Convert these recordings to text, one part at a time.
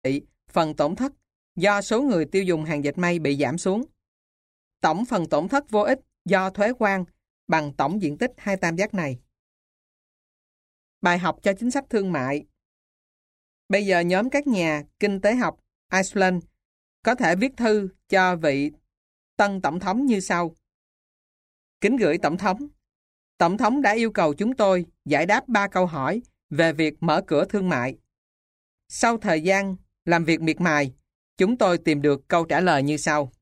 phần tổn thất do số người tiêu dùng hàng dệt may bị giảm xuống. Tổng phần tổn thất vô ích do thuế quan bằng tổng diện tích hai tam giác này. Bài học cho chính sách thương mại. Bây giờ nhóm các nhà kinh tế học Iceland có thể viết thư cho vị tân tổng thống như sau. Kính gửi tổng thống. Tổng thống đã yêu cầu chúng tôi giải đáp 3 câu hỏi về việc mở cửa thương mại. Sau thời gian làm việc miệt mài, chúng tôi tìm được câu trả lời như sau.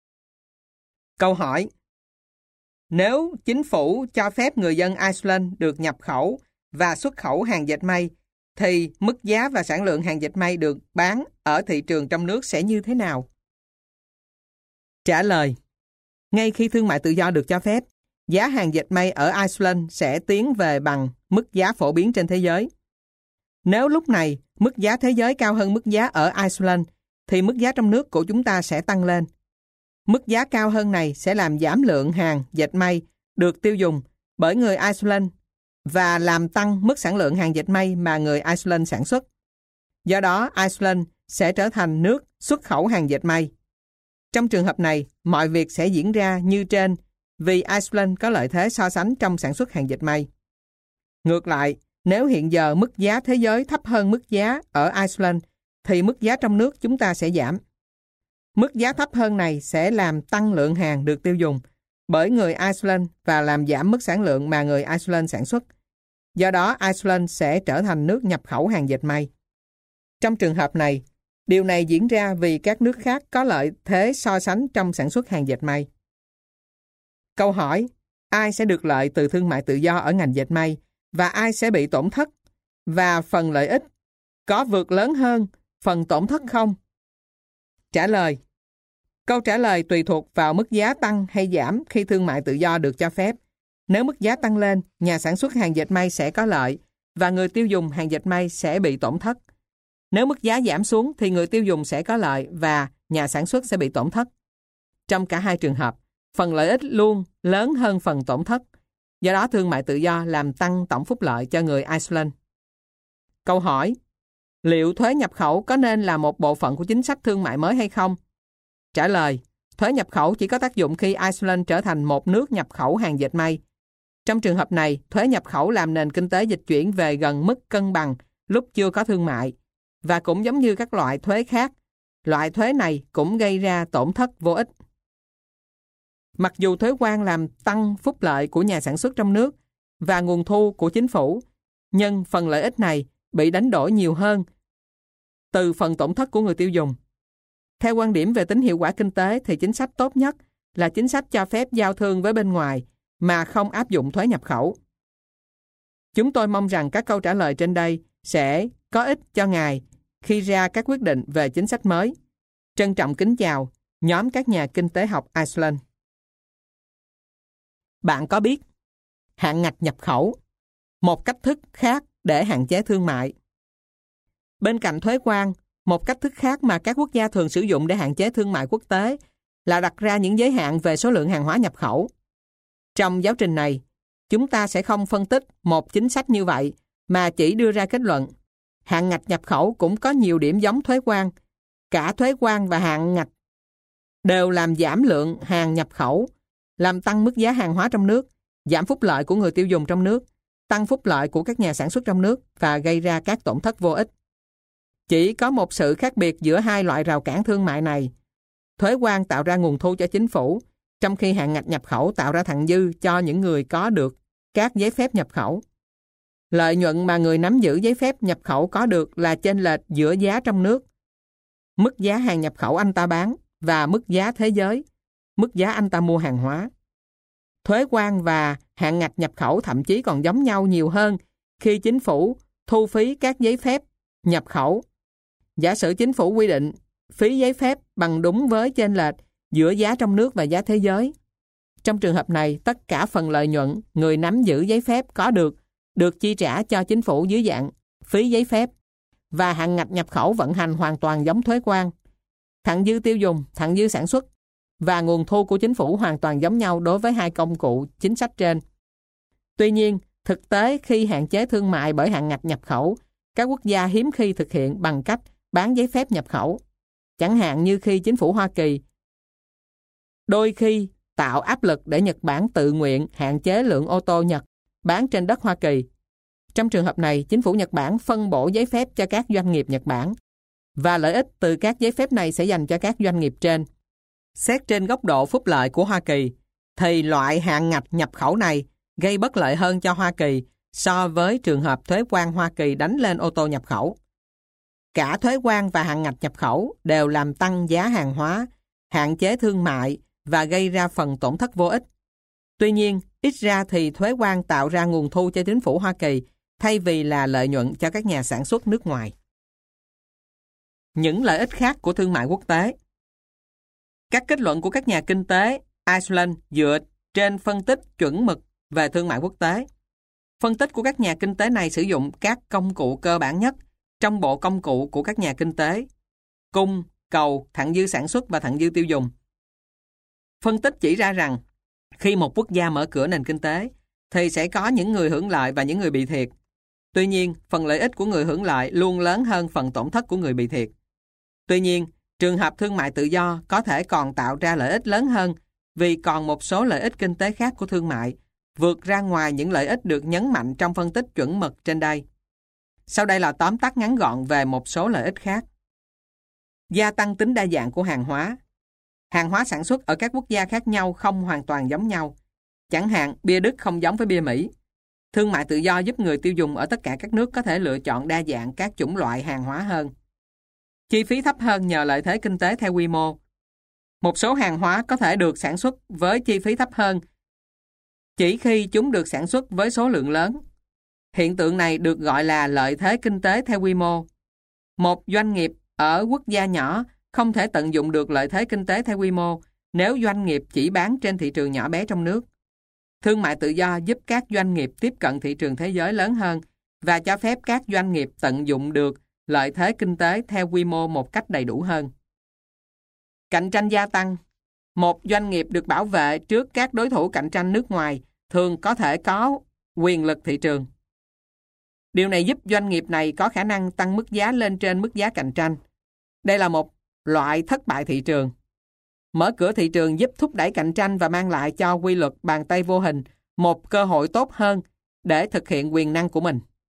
Câu hỏi. Nếu chính phủ cho phép người dân Iceland được nhập khẩu và xuất khẩu hàng dệt may, thì mức giá và sản lượng hàng dệt may được bán ở thị trường trong nước sẽ như thế nào? Trả lời. Ngay khi thương mại tự do được cho phép, giá hàng dệt may ở Iceland sẽ tiến về bằng mức giá phổ biến trên thế giới. Nếu lúc này mức giá thế giới cao hơn mức giá ở Iceland, thì mức giá trong nước của chúng ta sẽ tăng lên. Mức giá cao hơn này sẽ làm giảm lượng hàng dệt may được tiêu dùng bởi người Iceland và làm tăng mức sản lượng hàng dệt may mà người Iceland sản xuất. Do đó, Iceland sẽ trở thành nước xuất khẩu hàng dệt may. Trong trường hợp này, mọi việc sẽ diễn ra như trên vì Iceland có lợi thế so sánh trong sản xuất hàng dệt may. Ngược lại, nếu hiện giờ mức giá thế giới thấp hơn mức giá ở Iceland, thì mức giá trong nước chúng ta sẽ giảm. Mức giá thấp hơn này sẽ làm tăng lượng hàng được tiêu dùng bởi người Iceland và làm giảm mức sản lượng mà người Iceland sản xuất. Do đó, Iceland sẽ trở thành nước nhập khẩu hàng dệt may. Trong trường hợp này, điều này diễn ra vì các nước khác có lợi thế so sánh trong sản xuất hàng dệt may. Câu hỏi, ai sẽ được lợi từ thương mại tự do ở ngành dệt may và ai sẽ bị tổn thất? Và phần lợi ích có vượt lớn hơn phần tổn thất không? Trả lời. Câu trả lời tùy thuộc vào mức giá tăng hay giảm khi thương mại tự do được cho phép. Nếu mức giá tăng lên, nhà sản xuất hàng dệt may sẽ có lợi và người tiêu dùng hàng dệt may sẽ bị tổn thất. Nếu mức giá giảm xuống thì người tiêu dùng sẽ có lợi và nhà sản xuất sẽ bị tổn thất. Trong cả hai trường hợp, phần lợi ích luôn lớn hơn phần tổn thất. Do đó thương mại tự do làm tăng tổng phúc lợi cho người Iceland. Câu hỏi, liệu thuế nhập khẩu có nên là một bộ phận của chính sách thương mại mới hay không? Trả lời, thuế nhập khẩu chỉ có tác dụng khi Iceland trở thành một nước nhập khẩu hàng dệt may. Trong trường hợp này, thuế nhập khẩu làm nền kinh tế dịch chuyển về gần mức cân bằng lúc chưa có thương mại. Và cũng giống như các loại thuế khác, loại thuế này cũng gây ra tổn thất vô ích. Mặc dù thuế quan làm tăng phúc lợi của nhà sản xuất trong nước và nguồn thu của chính phủ, nhưng phần lợi ích này bị đánh đổi nhiều hơn từ phần tổn thất của người tiêu dùng. Theo quan điểm về tính hiệu quả kinh tế thì chính sách tốt nhất là chính sách cho phép giao thương với bên ngoài mà không áp dụng thuế nhập khẩu. Chúng tôi mong rằng các câu trả lời trên đây sẽ có ích cho ngài khi ra các quyết định về chính sách mới. Trân trọng kính chào, nhóm các nhà kinh tế học Iceland. Bạn có biết hạn ngạch nhập khẩu, một cách thức khác để hạn chế thương mại. Bên cạnh thuế quan, một cách thức khác mà các quốc gia thường sử dụng để hạn chế thương mại quốc tế là đặt ra những giới hạn về số lượng hàng hóa nhập khẩu. Trong giáo trình này, chúng ta sẽ không phân tích một chính sách như vậy mà chỉ đưa ra kết luận. Hạn ngạch nhập khẩu cũng có nhiều điểm giống thuế quan. Cả thuế quan và hạn ngạch đều làm giảm lượng hàng nhập khẩu, làm tăng mức giá hàng hóa trong nước, giảm phúc lợi của người tiêu dùng trong nước, tăng phúc lợi của các nhà sản xuất trong nước và gây ra các tổn thất vô ích. Chỉ có một sự khác biệt giữa hai loại rào cản thương mại này. Thuế quan tạo ra nguồn thu cho chính phủ, trong khi hạn ngạch nhập khẩu tạo ra thặng dư cho những người có được các giấy phép nhập khẩu. Lợi nhuận mà người nắm giữ giấy phép nhập khẩu có được là chênh lệch giữa giá trong nước, mức giá hàng nhập khẩu anh ta bán và mức giá thế giới, mức giá anh ta mua hàng hóa. Thuế quan và hạn ngạch nhập khẩu thậm chí còn giống nhau nhiều hơn khi chính phủ thu phí các giấy phép nhập khẩu. Giả sử chính phủ quy định phí giấy phép bằng đúng với chênh lệch giữa giá trong nước và giá thế giới. Trong trường hợp này, tất cả phần lợi nhuận người nắm giữ giấy phép có được chi trả cho chính phủ dưới dạng phí giấy phép, và hạn ngạch nhập khẩu vận hành hoàn toàn giống thuế quan. Thặng dư tiêu dùng, thặng dư sản xuất và nguồn thu của chính phủ hoàn toàn giống nhau đối với hai công cụ chính sách trên. Tuy nhiên, thực tế khi hạn chế thương mại bởi hạn ngạch nhập khẩu, các quốc gia hiếm khi thực hiện bằng cách bán giấy phép nhập khẩu. Chẳng hạn như khi chính phủ Hoa Kỳ đôi khi tạo áp lực để Nhật Bản tự nguyện hạn chế lượng ô tô Nhật bán trên đất Hoa Kỳ. Trong trường hợp này, chính phủ Nhật Bản phân bổ giấy phép cho các doanh nghiệp Nhật Bản và lợi ích từ các giấy phép này sẽ dành cho các doanh nghiệp trên. Xét trên góc độ phúc lợi của Hoa Kỳ, thì loại hạn ngạch nhập khẩu này gây bất lợi hơn cho Hoa Kỳ so với trường hợp thuế quan Hoa Kỳ đánh lên ô tô nhập khẩu. Cả thuế quan và hạn ngạch nhập khẩu đều làm tăng giá hàng hóa, hạn chế thương mại và gây ra phần tổn thất vô ích. Tuy nhiên, ít ra thì thuế quan tạo ra nguồn thu cho chính phủ Hoa Kỳ thay vì là lợi nhuận cho các nhà sản xuất nước ngoài. Những lợi ích khác của thương mại quốc tế. Các kết luận của các nhà kinh tế Iceland dựa trên phân tích chuẩn mực về thương mại quốc tế. Phân tích của các nhà kinh tế này sử dụng các công cụ cơ bản nhất trong bộ công cụ của các nhà kinh tế: cung, cầu, thặng dư sản xuất và thặng dư tiêu dùng. Phân tích chỉ ra rằng khi một quốc gia mở cửa nền kinh tế thì sẽ có những người hưởng lợi và những người bị thiệt. Tuy nhiên, phần lợi ích của người hưởng lợi luôn lớn hơn phần tổn thất của người bị thiệt. Tuy nhiên, trường hợp thương mại tự do có thể còn tạo ra lợi ích lớn hơn vì còn một số lợi ích kinh tế khác của thương mại vượt ra ngoài những lợi ích được nhấn mạnh trong phân tích chuẩn mực trên đây. Sau đây là tóm tắt ngắn gọn về một số lợi ích khác. Gia tăng tính đa dạng của hàng hóa. Hàng hóa sản xuất ở các quốc gia khác nhau không hoàn toàn giống nhau. Chẳng hạn, bia Đức không giống với bia Mỹ. Thương mại tự do giúp người tiêu dùng ở tất cả các nước có thể lựa chọn đa dạng các chủng loại hàng hóa hơn. Chi phí thấp hơn nhờ lợi thế kinh tế theo quy mô. Một số hàng hóa có thể được sản xuất với chi phí thấp hơn chỉ khi chúng được sản xuất với số lượng lớn. Hiện tượng này được gọi là lợi thế kinh tế theo quy mô. Một doanh nghiệp ở quốc gia nhỏ không thể tận dụng được lợi thế kinh tế theo quy mô nếu doanh nghiệp chỉ bán trên thị trường nhỏ bé trong nước. Thương mại tự do giúp các doanh nghiệp tiếp cận thị trường thế giới lớn hơn và cho phép các doanh nghiệp tận dụng được lợi thế kinh tế theo quy mô một cách đầy đủ hơn. Cạnh tranh gia tăng. Một doanh nghiệp được bảo vệ trước các đối thủ cạnh tranh nước ngoài thường có thể có quyền lực thị trường. Điều này giúp doanh nghiệp này có khả năng tăng mức giá lên trên mức giá cạnh tranh. Đây là một loại thất bại thị trường. Mở cửa thị trường giúp thúc đẩy cạnh tranh và mang lại cho quy luật bàn tay vô hình một cơ hội tốt hơn để thực hiện quyền năng của mình.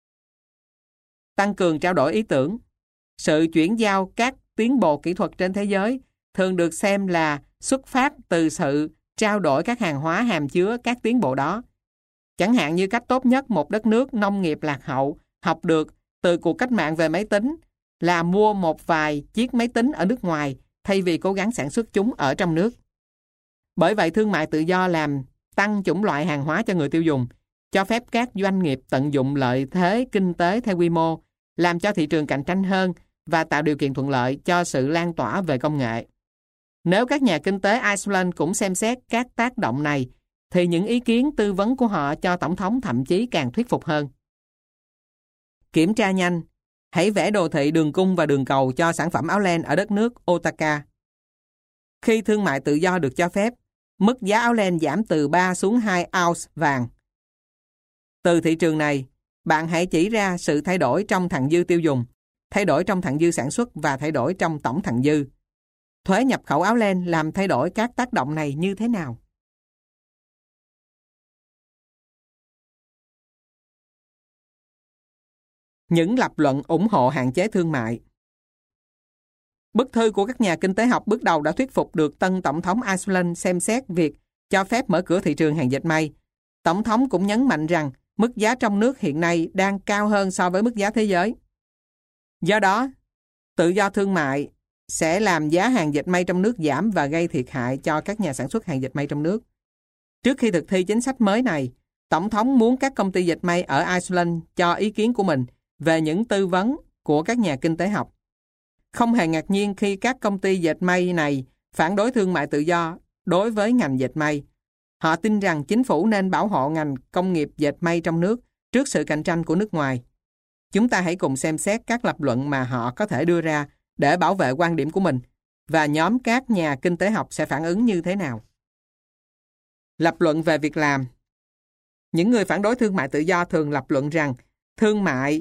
Tăng cường trao đổi ý tưởng. Sự chuyển giao các tiến bộ kỹ thuật trên thế giới thường được xem là xuất phát từ sự trao đổi các hàng hóa hàm chứa các tiến bộ đó. Chẳng hạn như cách tốt nhất một đất nước nông nghiệp lạc hậu học được từ cuộc cách mạng về máy tính là mua một vài chiếc máy tính ở nước ngoài thay vì cố gắng sản xuất chúng ở trong nước. Bởi vậy, thương mại tự do làm tăng chủng loại hàng hóa cho người tiêu dùng, cho phép các doanh nghiệp tận dụng lợi thế kinh tế theo quy mô, làm cho thị trường cạnh tranh hơn và tạo điều kiện thuận lợi cho sự lan tỏa về công nghệ. Nếu các nhà kinh tế Iceland cũng xem xét các tác động này, thì những ý kiến tư vấn của họ cho Tổng thống thậm chí càng thuyết phục hơn. Kiểm tra nhanh. Hãy vẽ đồ thị đường cung và đường cầu cho sản phẩm áo len ở đất nước Otaka. Khi thương mại tự do được cho phép, mức giá áo len giảm từ 3 xuống 2 ounce vàng. Từ thị trường này, bạn hãy chỉ ra sự thay đổi trong thặng dư tiêu dùng, thay đổi trong thặng dư sản xuất và thay đổi trong tổng thặng dư. Thuế nhập khẩu áo len làm thay đổi các tác động này như thế nào? Những lập luận ủng hộ hạn chế thương mại. Bức thư của các nhà kinh tế học bước đầu đã thuyết phục được tân Tổng thống Iceland xem xét việc cho phép mở cửa thị trường hàng dệt may. Tổng thống cũng nhấn mạnh rằng mức giá trong nước hiện nay đang cao hơn so với mức giá thế giới. Do đó, tự do thương mại sẽ làm giá hàng dệt may trong nước giảm và gây thiệt hại cho các nhà sản xuất hàng dệt may trong nước. Trước khi thực thi chính sách mới này, Tổng thống muốn các công ty dệt may ở Iceland cho ý kiến của mình về những tư vấn của các nhà kinh tế học. Không hề ngạc nhiên khi các công ty dệt may này phản đối thương mại tự do đối với ngành dệt may. Họ tin rằng chính phủ nên bảo hộ ngành công nghiệp dệt may trong nước trước sự cạnh tranh của nước ngoài. Chúng ta hãy cùng xem xét các lập luận mà họ có thể đưa ra để bảo vệ quan điểm của mình và nhóm các nhà kinh tế học sẽ phản ứng như thế nào. Lập luận về việc làm. Những người phản đối thương mại tự do thường lập luận rằng thương mại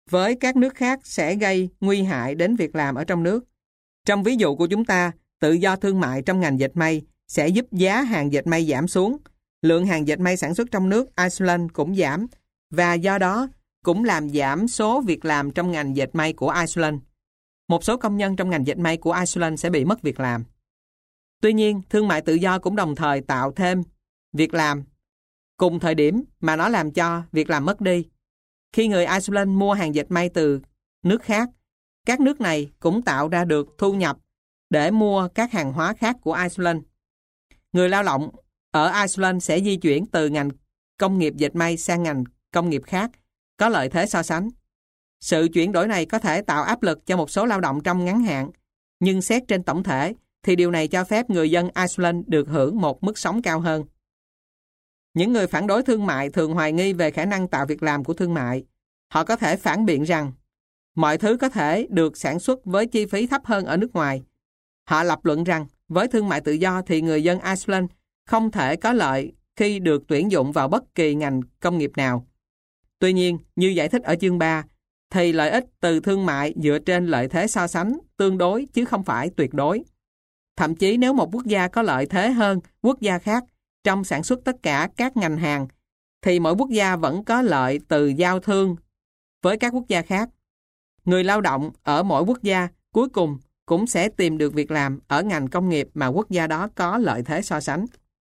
với các nước khác sẽ gây nguy hại đến việc làm ở trong nước. Trong ví dụ của chúng ta, tự do thương mại trong ngành dệt may sẽ giúp giá hàng dệt may giảm xuống. Lượng hàng dệt may sản xuất trong nước Iceland cũng giảm, và do đó cũng làm giảm số việc làm trong ngành dệt may của Iceland. Một số công nhân trong ngành dệt may của Iceland sẽ bị mất việc làm. Tuy nhiên, thương mại tự do cũng đồng thời tạo thêm việc làm cùng thời điểm mà nó làm cho việc làm mất đi. Khi người Iceland mua hàng dệt may từ nước khác, các nước này cũng tạo ra được thu nhập để mua các hàng hóa khác của Iceland. Người lao động ở Iceland sẽ di chuyển từ ngành công nghiệp dệt may sang ngành công nghiệp khác, có lợi thế so sánh. Sự chuyển đổi này có thể tạo áp lực cho một số lao động trong ngắn hạn, nhưng xét trên tổng thể thì điều này cho phép người dân Iceland được hưởng một mức sống cao hơn. Những người phản đối thương mại thường hoài nghi về khả năng tạo việc làm của thương mại. Họ có thể phản biện rằng mọi thứ có thể được sản xuất với chi phí thấp hơn ở nước ngoài. Họ lập luận rằng với thương mại tự do thì người dân Iceland không thể có lợi khi được tuyển dụng vào bất kỳ ngành công nghiệp nào. Tuy nhiên, như giải thích ở chương 3, thì lợi ích từ thương mại dựa trên lợi thế so sánh tương đối chứ không phải tuyệt đối. Thậm chí nếu một quốc gia có lợi thế hơn quốc gia khác trong sản xuất tất cả các ngành hàng, thì mỗi quốc gia vẫn có lợi từ giao thương với các quốc gia khác. Người lao động ở mỗi quốc gia cuối cùng cũng sẽ tìm được việc làm ở ngành công nghiệp mà quốc gia đó có lợi thế so sánh.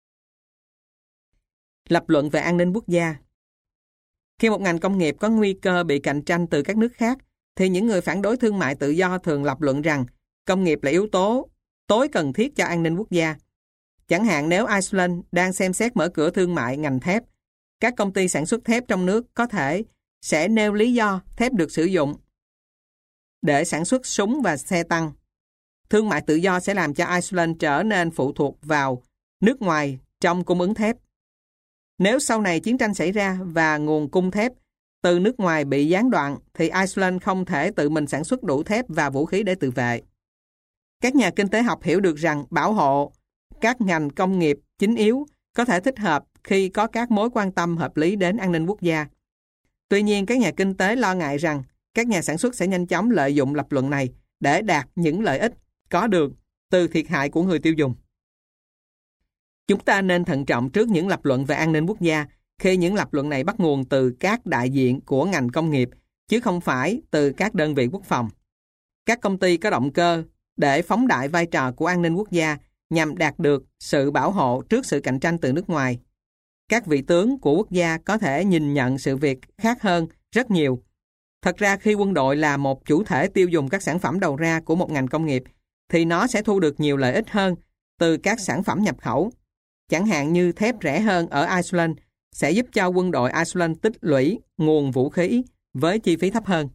Lập luận về an ninh quốc gia. Khi một ngành công nghiệp có nguy cơ bị cạnh tranh từ các nước khác, thì những người phản đối thương mại tự do thường lập luận rằng công nghiệp là yếu tố tối cần thiết cho an ninh quốc gia. Chẳng hạn nếu Iceland đang xem xét mở cửa thương mại ngành thép, các công ty sản xuất thép trong nước có thể sẽ nêu lý do thép được sử dụng để sản xuất súng và xe tăng. Thương mại tự do sẽ làm cho Iceland trở nên phụ thuộc vào nước ngoài trong cung ứng thép. Nếu sau này chiến tranh xảy ra và nguồn cung thép từ nước ngoài bị gián đoạn, thì Iceland không thể tự mình sản xuất đủ thép và vũ khí để tự vệ. Các nhà kinh tế học hiểu được rằng bảo hộ các ngành công nghiệp chính yếu có thể thích hợp khi có các mối quan tâm hợp lý đến an ninh quốc gia. Tuy nhiên, các nhà kinh tế lo ngại rằng các nhà sản xuất sẽ nhanh chóng lợi dụng lập luận này để đạt những lợi ích có được từ thiệt hại của người tiêu dùng. Chúng ta nên thận trọng trước những lập luận về an ninh quốc gia khi những lập luận này bắt nguồn từ các đại diện của ngành công nghiệp, chứ không phải từ các đơn vị quốc phòng. Các công ty có động cơ để phóng đại vai trò của an ninh quốc gia nhằm đạt được sự bảo hộ trước sự cạnh tranh từ nước ngoài. Các vị tướng của quốc gia có thể nhìn nhận sự việc khác hơn rất nhiều. Thật ra khi quân đội là một chủ thể tiêu dùng các sản phẩm đầu ra của một ngành công nghiệp, thì nó sẽ thu được nhiều lợi ích hơn từ các sản phẩm nhập khẩu. Chẳng hạn như thép rẻ hơn ở Iceland sẽ giúp cho quân đội Iceland tích lũy nguồn vũ khí với chi phí thấp hơn.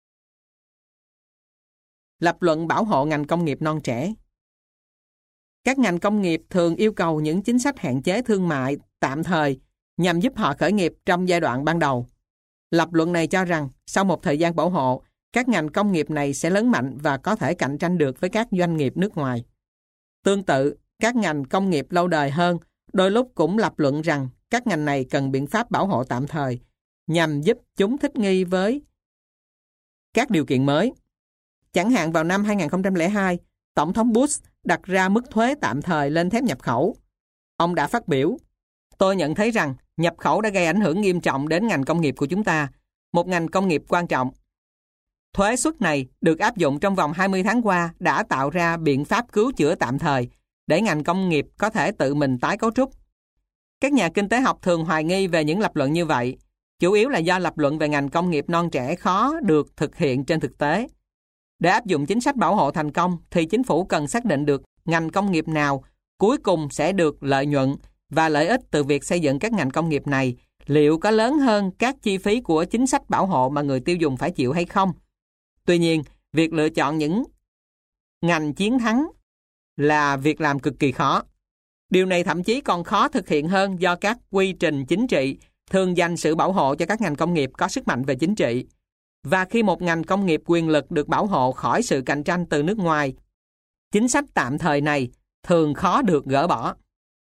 Lập luận bảo hộ ngành công nghiệp non trẻ. Các ngành công nghiệp thường yêu cầu những chính sách hạn chế thương mại tạm thời nhằm giúp họ khởi nghiệp trong giai đoạn ban đầu. Lập luận này cho rằng sau một thời gian bảo hộ, các ngành công nghiệp này sẽ lớn mạnh và có thể cạnh tranh được với các doanh nghiệp nước ngoài. Tương tự, các ngành công nghiệp lâu đời hơn đôi lúc cũng lập luận rằng các ngành này cần biện pháp bảo hộ tạm thời nhằm giúp chúng thích nghi với các điều kiện mới. Chẳng hạn vào năm 2002, Tổng thống Bush đặt ra mức thuế tạm thời lên thép nhập khẩu. Ông đã phát biểu: "Tôi nhận thấy rằng nhập khẩu đã gây ảnh hưởng nghiêm trọng đến ngành công nghiệp của chúng ta, một ngành công nghiệp quan trọng. Thuế suất này được áp dụng trong vòng 20 tháng qua đã tạo ra biện pháp cứu chữa tạm thời để ngành công nghiệp có thể tự mình tái cấu trúc." Các nhà kinh tế học thường hoài nghi về những lập luận như vậy, chủ yếu là do lập luận về ngành công nghiệp non trẻ khó được thực hiện trên thực tế. Để áp dụng chính sách bảo hộ thành công thì chính phủ cần xác định được ngành công nghiệp nào cuối cùng sẽ được lợi nhuận và lợi ích từ việc xây dựng các ngành công nghiệp này liệu có lớn hơn các chi phí của chính sách bảo hộ mà người tiêu dùng phải chịu hay không. Tuy nhiên, việc lựa chọn những ngành chiến thắng là việc làm cực kỳ khó. Điều này thậm chí còn khó thực hiện hơn do các quy trình chính trị thường dành sự bảo hộ cho các ngành công nghiệp có sức mạnh về chính trị. Và khi một ngành công nghiệp quyền lực được bảo hộ khỏi sự cạnh tranh từ nước ngoài, chính sách tạm thời này thường khó được gỡ bỏ.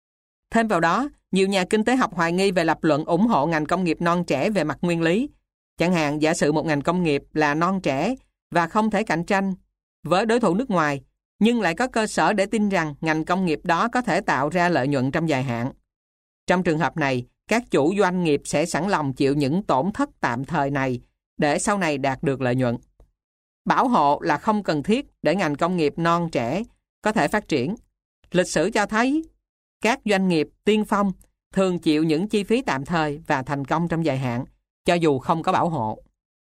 Thêm vào đó, nhiều nhà kinh tế học hoài nghi về lập luận ủng hộ ngành công nghiệp non trẻ về mặt nguyên lý. Chẳng hạn giả sử một ngành công nghiệp là non trẻ và không thể cạnh tranh với đối thủ nước ngoài, nhưng lại có cơ sở để tin rằng ngành công nghiệp đó có thể tạo ra lợi nhuận trong dài hạn. Trong trường hợp này, các chủ doanh nghiệp sẽ sẵn lòng chịu những tổn thất tạm thời này để sau này đạt được lợi nhuận. Bảo hộ là không cần thiết để ngành công nghiệp non trẻ có thể phát triển. Lịch sử cho thấy các doanh nghiệp tiên phong thường chịu những chi phí tạm thời và thành công trong dài hạn, cho dù không có bảo hộ.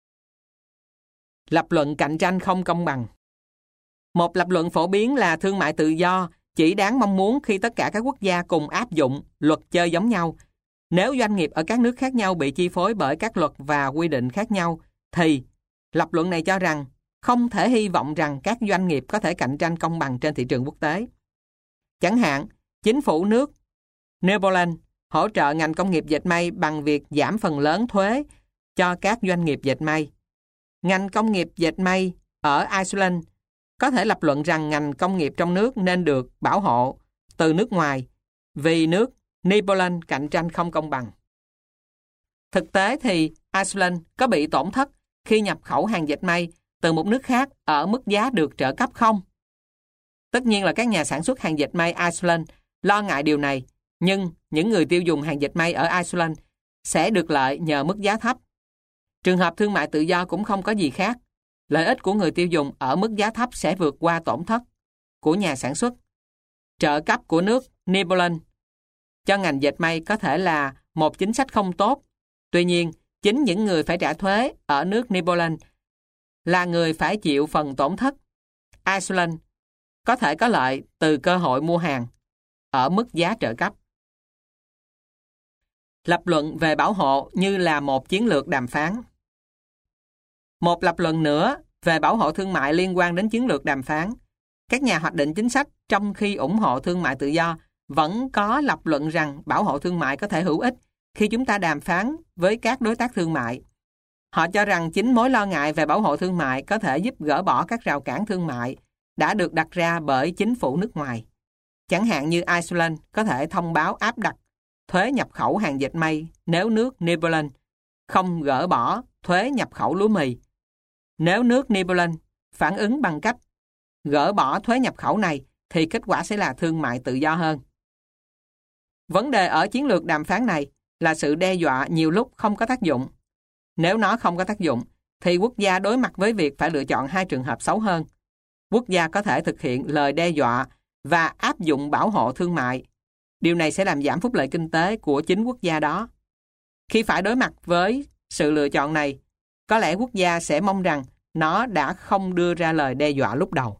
Lập luận cạnh tranh không công bằng. Một lập luận phổ biến là thương mại tự do chỉ đáng mong muốn khi tất cả các quốc gia cùng áp dụng luật chơi giống nhau. Nếu doanh nghiệp ở các nước khác nhau bị chi phối bởi các luật và quy định khác nhau, thì lập luận này cho rằng không thể hy vọng rằng các doanh nghiệp có thể cạnh tranh công bằng trên thị trường quốc tế. Chẳng hạn, chính phủ nước Netherlands hỗ trợ ngành công nghiệp dệt may bằng việc giảm phần lớn thuế cho các doanh nghiệp dệt may. Ngành công nghiệp dệt may ở Iceland có thể lập luận rằng ngành công nghiệp trong nước nên được bảo hộ từ nước ngoài vì nước Netherlands cạnh tranh không công bằng. Thực tế thì Iceland có bị tổn thất khi nhập khẩu hàng dệt may từ một nước khác ở mức giá được trợ cấp không? Tất nhiên là các nhà sản xuất hàng dệt may Iceland lo ngại điều này, nhưng những người tiêu dùng hàng dệt may ở Iceland sẽ được lợi nhờ mức giá thấp. Trường hợp thương mại tự do cũng không có gì khác. Lợi ích của người tiêu dùng ở mức giá thấp sẽ vượt qua tổn thất của nhà sản xuất. Trợ cấp của nước Netherlands cho ngành dệt may có thể là một chính sách không tốt. Tuy nhiên, chính những người phải trả thuế ở nước Netherlands là người phải chịu phần tổn thất. Iceland có thể có lợi từ cơ hội mua hàng ở mức giá trợ cấp. Lập luận về bảo hộ như là một chiến lược đàm phán. Một lập luận nữa về bảo hộ thương mại liên quan đến chiến lược đàm phán. Các nhà hoạch định chính sách trong khi ủng hộ thương mại tự do vẫn có lập luận rằng bảo hộ thương mại có thể hữu ích khi chúng ta đàm phán với các đối tác thương mại. Họ cho rằng chính mối lo ngại về bảo hộ thương mại có thể giúp gỡ bỏ các rào cản thương mại đã được đặt ra bởi chính phủ nước ngoài. Chẳng hạn như Iceland có thể thông báo áp đặt thuế nhập khẩu hàng dệt may nếu nước Netherlands không gỡ bỏ thuế nhập khẩu lúa mì. Nếu nước Netherlands phản ứng bằng cách gỡ bỏ thuế nhập khẩu này thì kết quả sẽ là thương mại tự do hơn. Vấn đề ở chiến lược đàm phán này là sự đe dọa nhiều lúc không có tác dụng. Nếu nó không có tác dụng, thì quốc gia đối mặt với việc phải lựa chọn hai trường hợp xấu hơn. Quốc gia có thể thực hiện lời đe dọa và áp dụng bảo hộ thương mại. Điều này sẽ làm giảm phúc lợi kinh tế của chính quốc gia đó. Khi phải đối mặt với sự lựa chọn này, có lẽ quốc gia sẽ mong rằng nó đã không đưa ra lời đe dọa lúc đầu.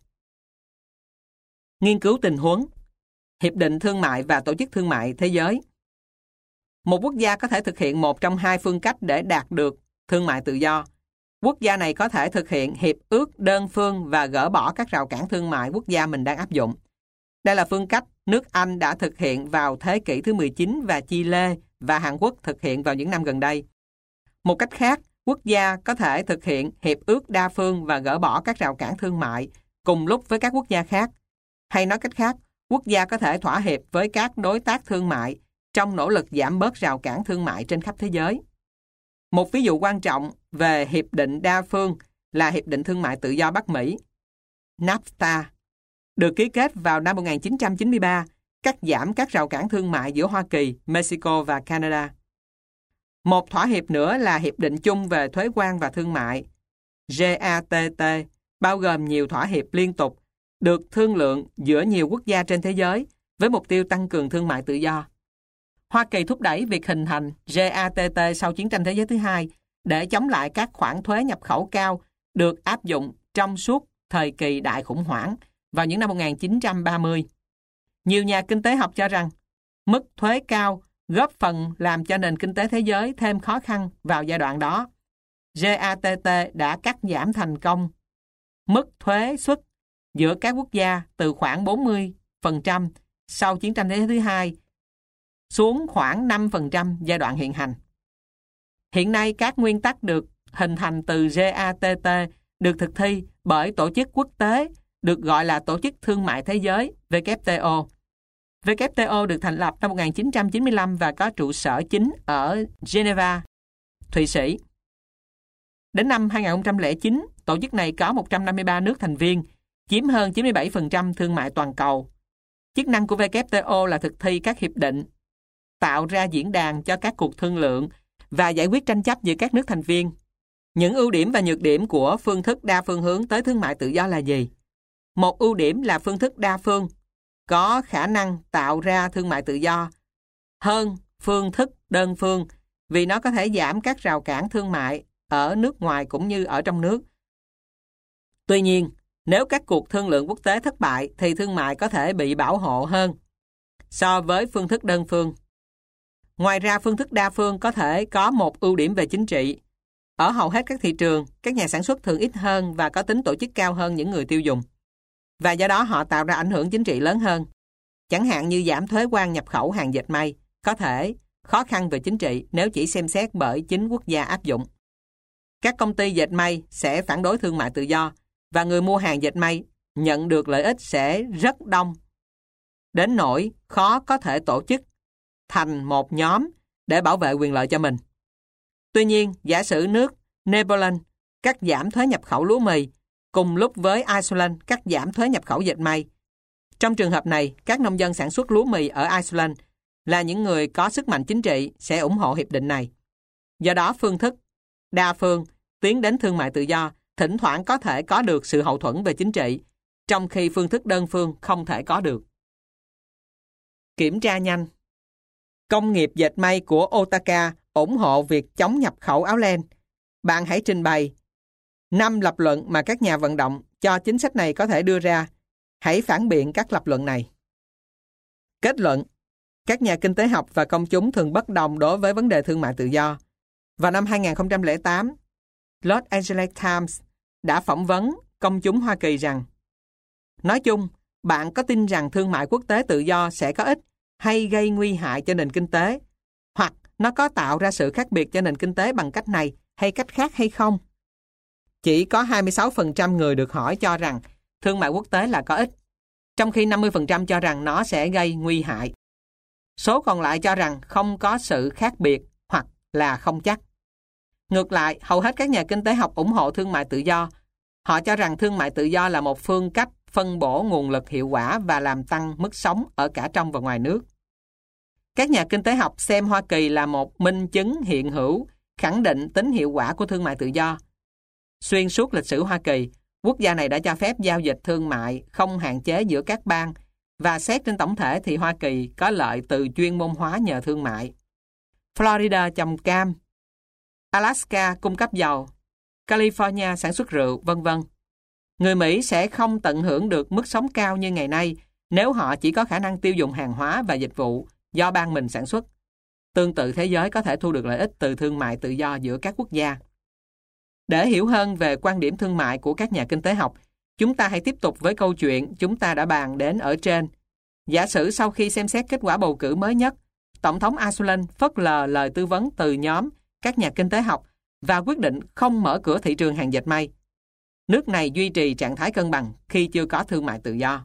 Nghiên cứu tình huống, Hiệp định Thương mại và Tổ chức Thương mại Thế giới. Một quốc gia có thể thực hiện một trong hai phương cách để đạt được thương mại tự do. Quốc gia này có thể thực hiện hiệp ước đơn phương và gỡ bỏ các rào cản thương mại quốc gia mình đang áp dụng. Đây là phương cách nước Anh đã thực hiện vào thế kỷ thứ 19 và Chile và Hàn Quốc thực hiện vào những năm gần đây. Một cách khác, quốc gia có thể thực hiện hiệp ước đa phương và gỡ bỏ các rào cản thương mại cùng lúc với các quốc gia khác. Hay nói cách khác, quốc gia có thể thỏa hiệp với các đối tác thương mại trong nỗ lực giảm bớt rào cản thương mại trên khắp thế giới. Một ví dụ quan trọng về hiệp định đa phương là Hiệp định Thương mại Tự do Bắc Mỹ, NAFTA, được ký kết vào năm 1993, cắt giảm các rào cản thương mại giữa Hoa Kỳ, Mexico và Canada. Một thỏa hiệp nữa là Hiệp định chung về thuế quan và thương mại, GATT, bao gồm nhiều thỏa hiệp liên tục, được thương lượng giữa nhiều quốc gia trên thế giới với mục tiêu tăng cường thương mại tự do. Hoa Kỳ thúc đẩy việc hình thành GATT sau chiến tranh thế giới thứ hai để chống lại các khoản thuế nhập khẩu cao được áp dụng trong suốt thời kỳ đại khủng hoảng vào những năm 1930. Nhiều nhà kinh tế học cho rằng mức thuế cao góp phần làm cho nền kinh tế thế giới thêm khó khăn vào giai đoạn đó. GATT đã cắt giảm thành công mức thuế suất giữa các quốc gia từ khoảng 40% sau chiến tranh thế giới thứ hai xuống khoảng 5% giai đoạn hiện hành. Hiện nay, các nguyên tắc được hình thành từ GATT được thực thi bởi tổ chức quốc tế được gọi là Tổ chức Thương mại Thế giới WTO. WTO được thành lập năm 1995 và có trụ sở chính ở Geneva, Thụy Sĩ. Đến năm 2009, tổ chức này có 153 nước thành viên, chiếm hơn 97% thương mại toàn cầu. Chức năng của WTO là thực thi các hiệp định, tạo ra diễn đàn cho các cuộc thương lượng và giải quyết tranh chấp giữa các nước thành viên. Những ưu điểm và nhược điểm của phương thức đa phương hướng tới thương mại tự do là gì? Một ưu điểm là phương thức đa phương có khả năng tạo ra thương mại tự do hơn phương thức đơn phương vì nó có thể giảm các rào cản thương mại ở nước ngoài cũng như ở trong nước. Tuy nhiên, nếu các cuộc thương lượng quốc tế thất bại thì thương mại có thể bị bảo hộ hơn so với phương thức đơn phương. Ngoài ra, phương thức đa phương có thể có một ưu điểm về chính trị. Ở hầu hết các thị trường, các nhà sản xuất thường ít hơn và có tính tổ chức cao hơn những người tiêu dùng. Và do đó họ tạo ra ảnh hưởng chính trị lớn hơn. Chẳng hạn như giảm thuế quan nhập khẩu hàng dệt may, có thể khó khăn về chính trị nếu chỉ xem xét bởi chính quốc gia áp dụng. Các công ty dệt may sẽ phản đối thương mại tự do và người mua hàng dệt may nhận được lợi ích sẽ rất đông, đến nỗi khó có thể tổ chức thành một nhóm để bảo vệ quyền lợi cho mình. Tuy nhiên, giả sử nước Netherlands cắt giảm thuế nhập khẩu lúa mì cùng lúc với Iceland cắt giảm thuế nhập khẩu dệt may. Trong trường hợp này, các nông dân sản xuất lúa mì ở Iceland là những người có sức mạnh chính trị sẽ ủng hộ hiệp định này. Do đó, phương thức đa phương tiến đến thương mại tự do thỉnh thoảng có thể có được sự hậu thuẫn về chính trị, trong khi phương thức đơn phương không thể có được. Kiểm tra nhanh. Công nghiệp dệt may của Otaka ủng hộ việc chống nhập khẩu áo len. Bạn hãy trình bày 5 lập luận mà các nhà vận động cho chính sách này có thể đưa ra. Hãy phản biện các lập luận này. Kết luận. Các nhà kinh tế học và công chúng thường bất đồng đối với vấn đề thương mại tự do. Vào năm 2008, Los Angeles Times đã phỏng vấn công chúng Hoa Kỳ rằng: nói chung, bạn có tin rằng thương mại quốc tế tự do sẽ có ích hay gây nguy hại cho nền kinh tế, hoặc nó có tạo ra sự khác biệt cho nền kinh tế bằng cách này hay cách khác hay không? Chỉ có 26% người được hỏi cho rằng thương mại quốc tế là có ích, trong khi 50% cho rằng nó sẽ gây nguy hại. Số còn lại cho rằng không có sự khác biệt hoặc là không chắc. Ngược lại, hầu hết các nhà kinh tế học ủng hộ thương mại tự do. Họ cho rằng thương mại tự do là một phương cách phân bổ nguồn lực hiệu quả và làm tăng mức sống ở cả trong và ngoài nước. Các nhà kinh tế học xem Hoa Kỳ là một minh chứng hiện hữu khẳng định tính hiệu quả của thương mại tự do. Xuyên suốt lịch sử Hoa Kỳ, quốc gia này đã cho phép giao dịch thương mại không hạn chế giữa các bang, và xét trên tổng thể thì Hoa Kỳ có lợi từ chuyên môn hóa nhờ thương mại. Florida trồng cam, Alaska cung cấp dầu, California sản xuất rượu, v.v. Người Mỹ sẽ không tận hưởng được mức sống cao như ngày nay nếu họ chỉ có khả năng tiêu dùng hàng hóa và dịch vụ do bang mình sản xuất. Tương tự, thế giới có thể thu được lợi ích từ thương mại tự do giữa các quốc gia. Để hiểu hơn về quan điểm thương mại của các nhà kinh tế học, chúng ta hãy tiếp tục với câu chuyện chúng ta đã bàn đến ở trên. Giả sử sau khi xem xét kết quả bầu cử mới nhất, Tổng thống Iceland phớt lờ lời tư vấn từ nhóm các nhà kinh tế học và quyết định không mở cửa thị trường hàng dệt may. Nước này duy trì trạng thái cân bằng khi chưa có thương mại tự do.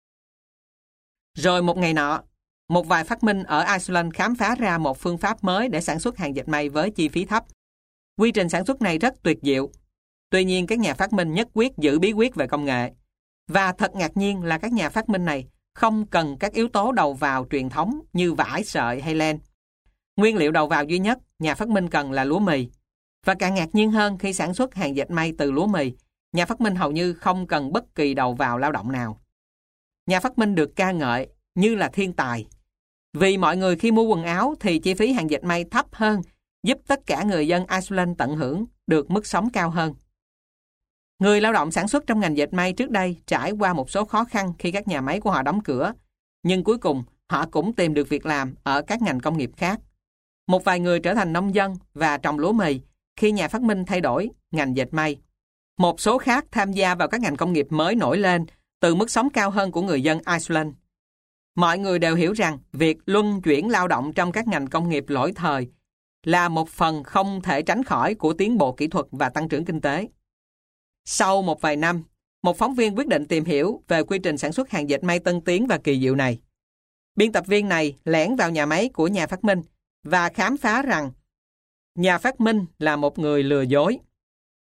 Rồi một ngày nọ, một vài phát minh ở Iceland khám phá ra một phương pháp mới để sản xuất hàng dệt may với chi phí thấp. Quy trình sản xuất này rất tuyệt diệu. Tuy nhiên, các nhà phát minh nhất quyết giữ bí quyết về công nghệ. Và thật ngạc nhiên là các nhà phát minh này không cần các yếu tố đầu vào truyền thống như vải, sợi hay len. Nguyên liệu đầu vào duy nhất nhà phát minh cần là lúa mì. Và càng ngạc nhiên hơn khi sản xuất hàng dệt may từ lúa mì, nhà phát minh hầu như không cần bất kỳ đầu vào lao động nào. Nhà phát minh được ca ngợi như là thiên tài. Vì mọi người khi mua quần áo thì chi phí hàng dệt may thấp hơn, giúp tất cả người dân Iceland tận hưởng được mức sống cao hơn. Người lao động sản xuất trong ngành dệt may trước đây trải qua một số khó khăn khi các nhà máy của họ đóng cửa, nhưng cuối cùng họ cũng tìm được việc làm ở các ngành công nghiệp khác. Một vài người trở thành nông dân và trồng lúa mì khi nhà phát minh thay đổi ngành dệt may. Một số khác tham gia vào các ngành công nghiệp mới nổi lên từ mức sống cao hơn của người dân Iceland. Mọi người đều hiểu rằng việc luân chuyển lao động trong các ngành công nghiệp lỗi thời là một phần không thể tránh khỏi của tiến bộ kỹ thuật và tăng trưởng kinh tế. Sau một vài năm, một phóng viên quyết định tìm hiểu về quy trình sản xuất hàng dệt may tân tiến và kỳ diệu này. Biên tập viên này lẻn vào nhà máy của nhà phát minh và khám phá rằng nhà phát minh là một người lừa dối.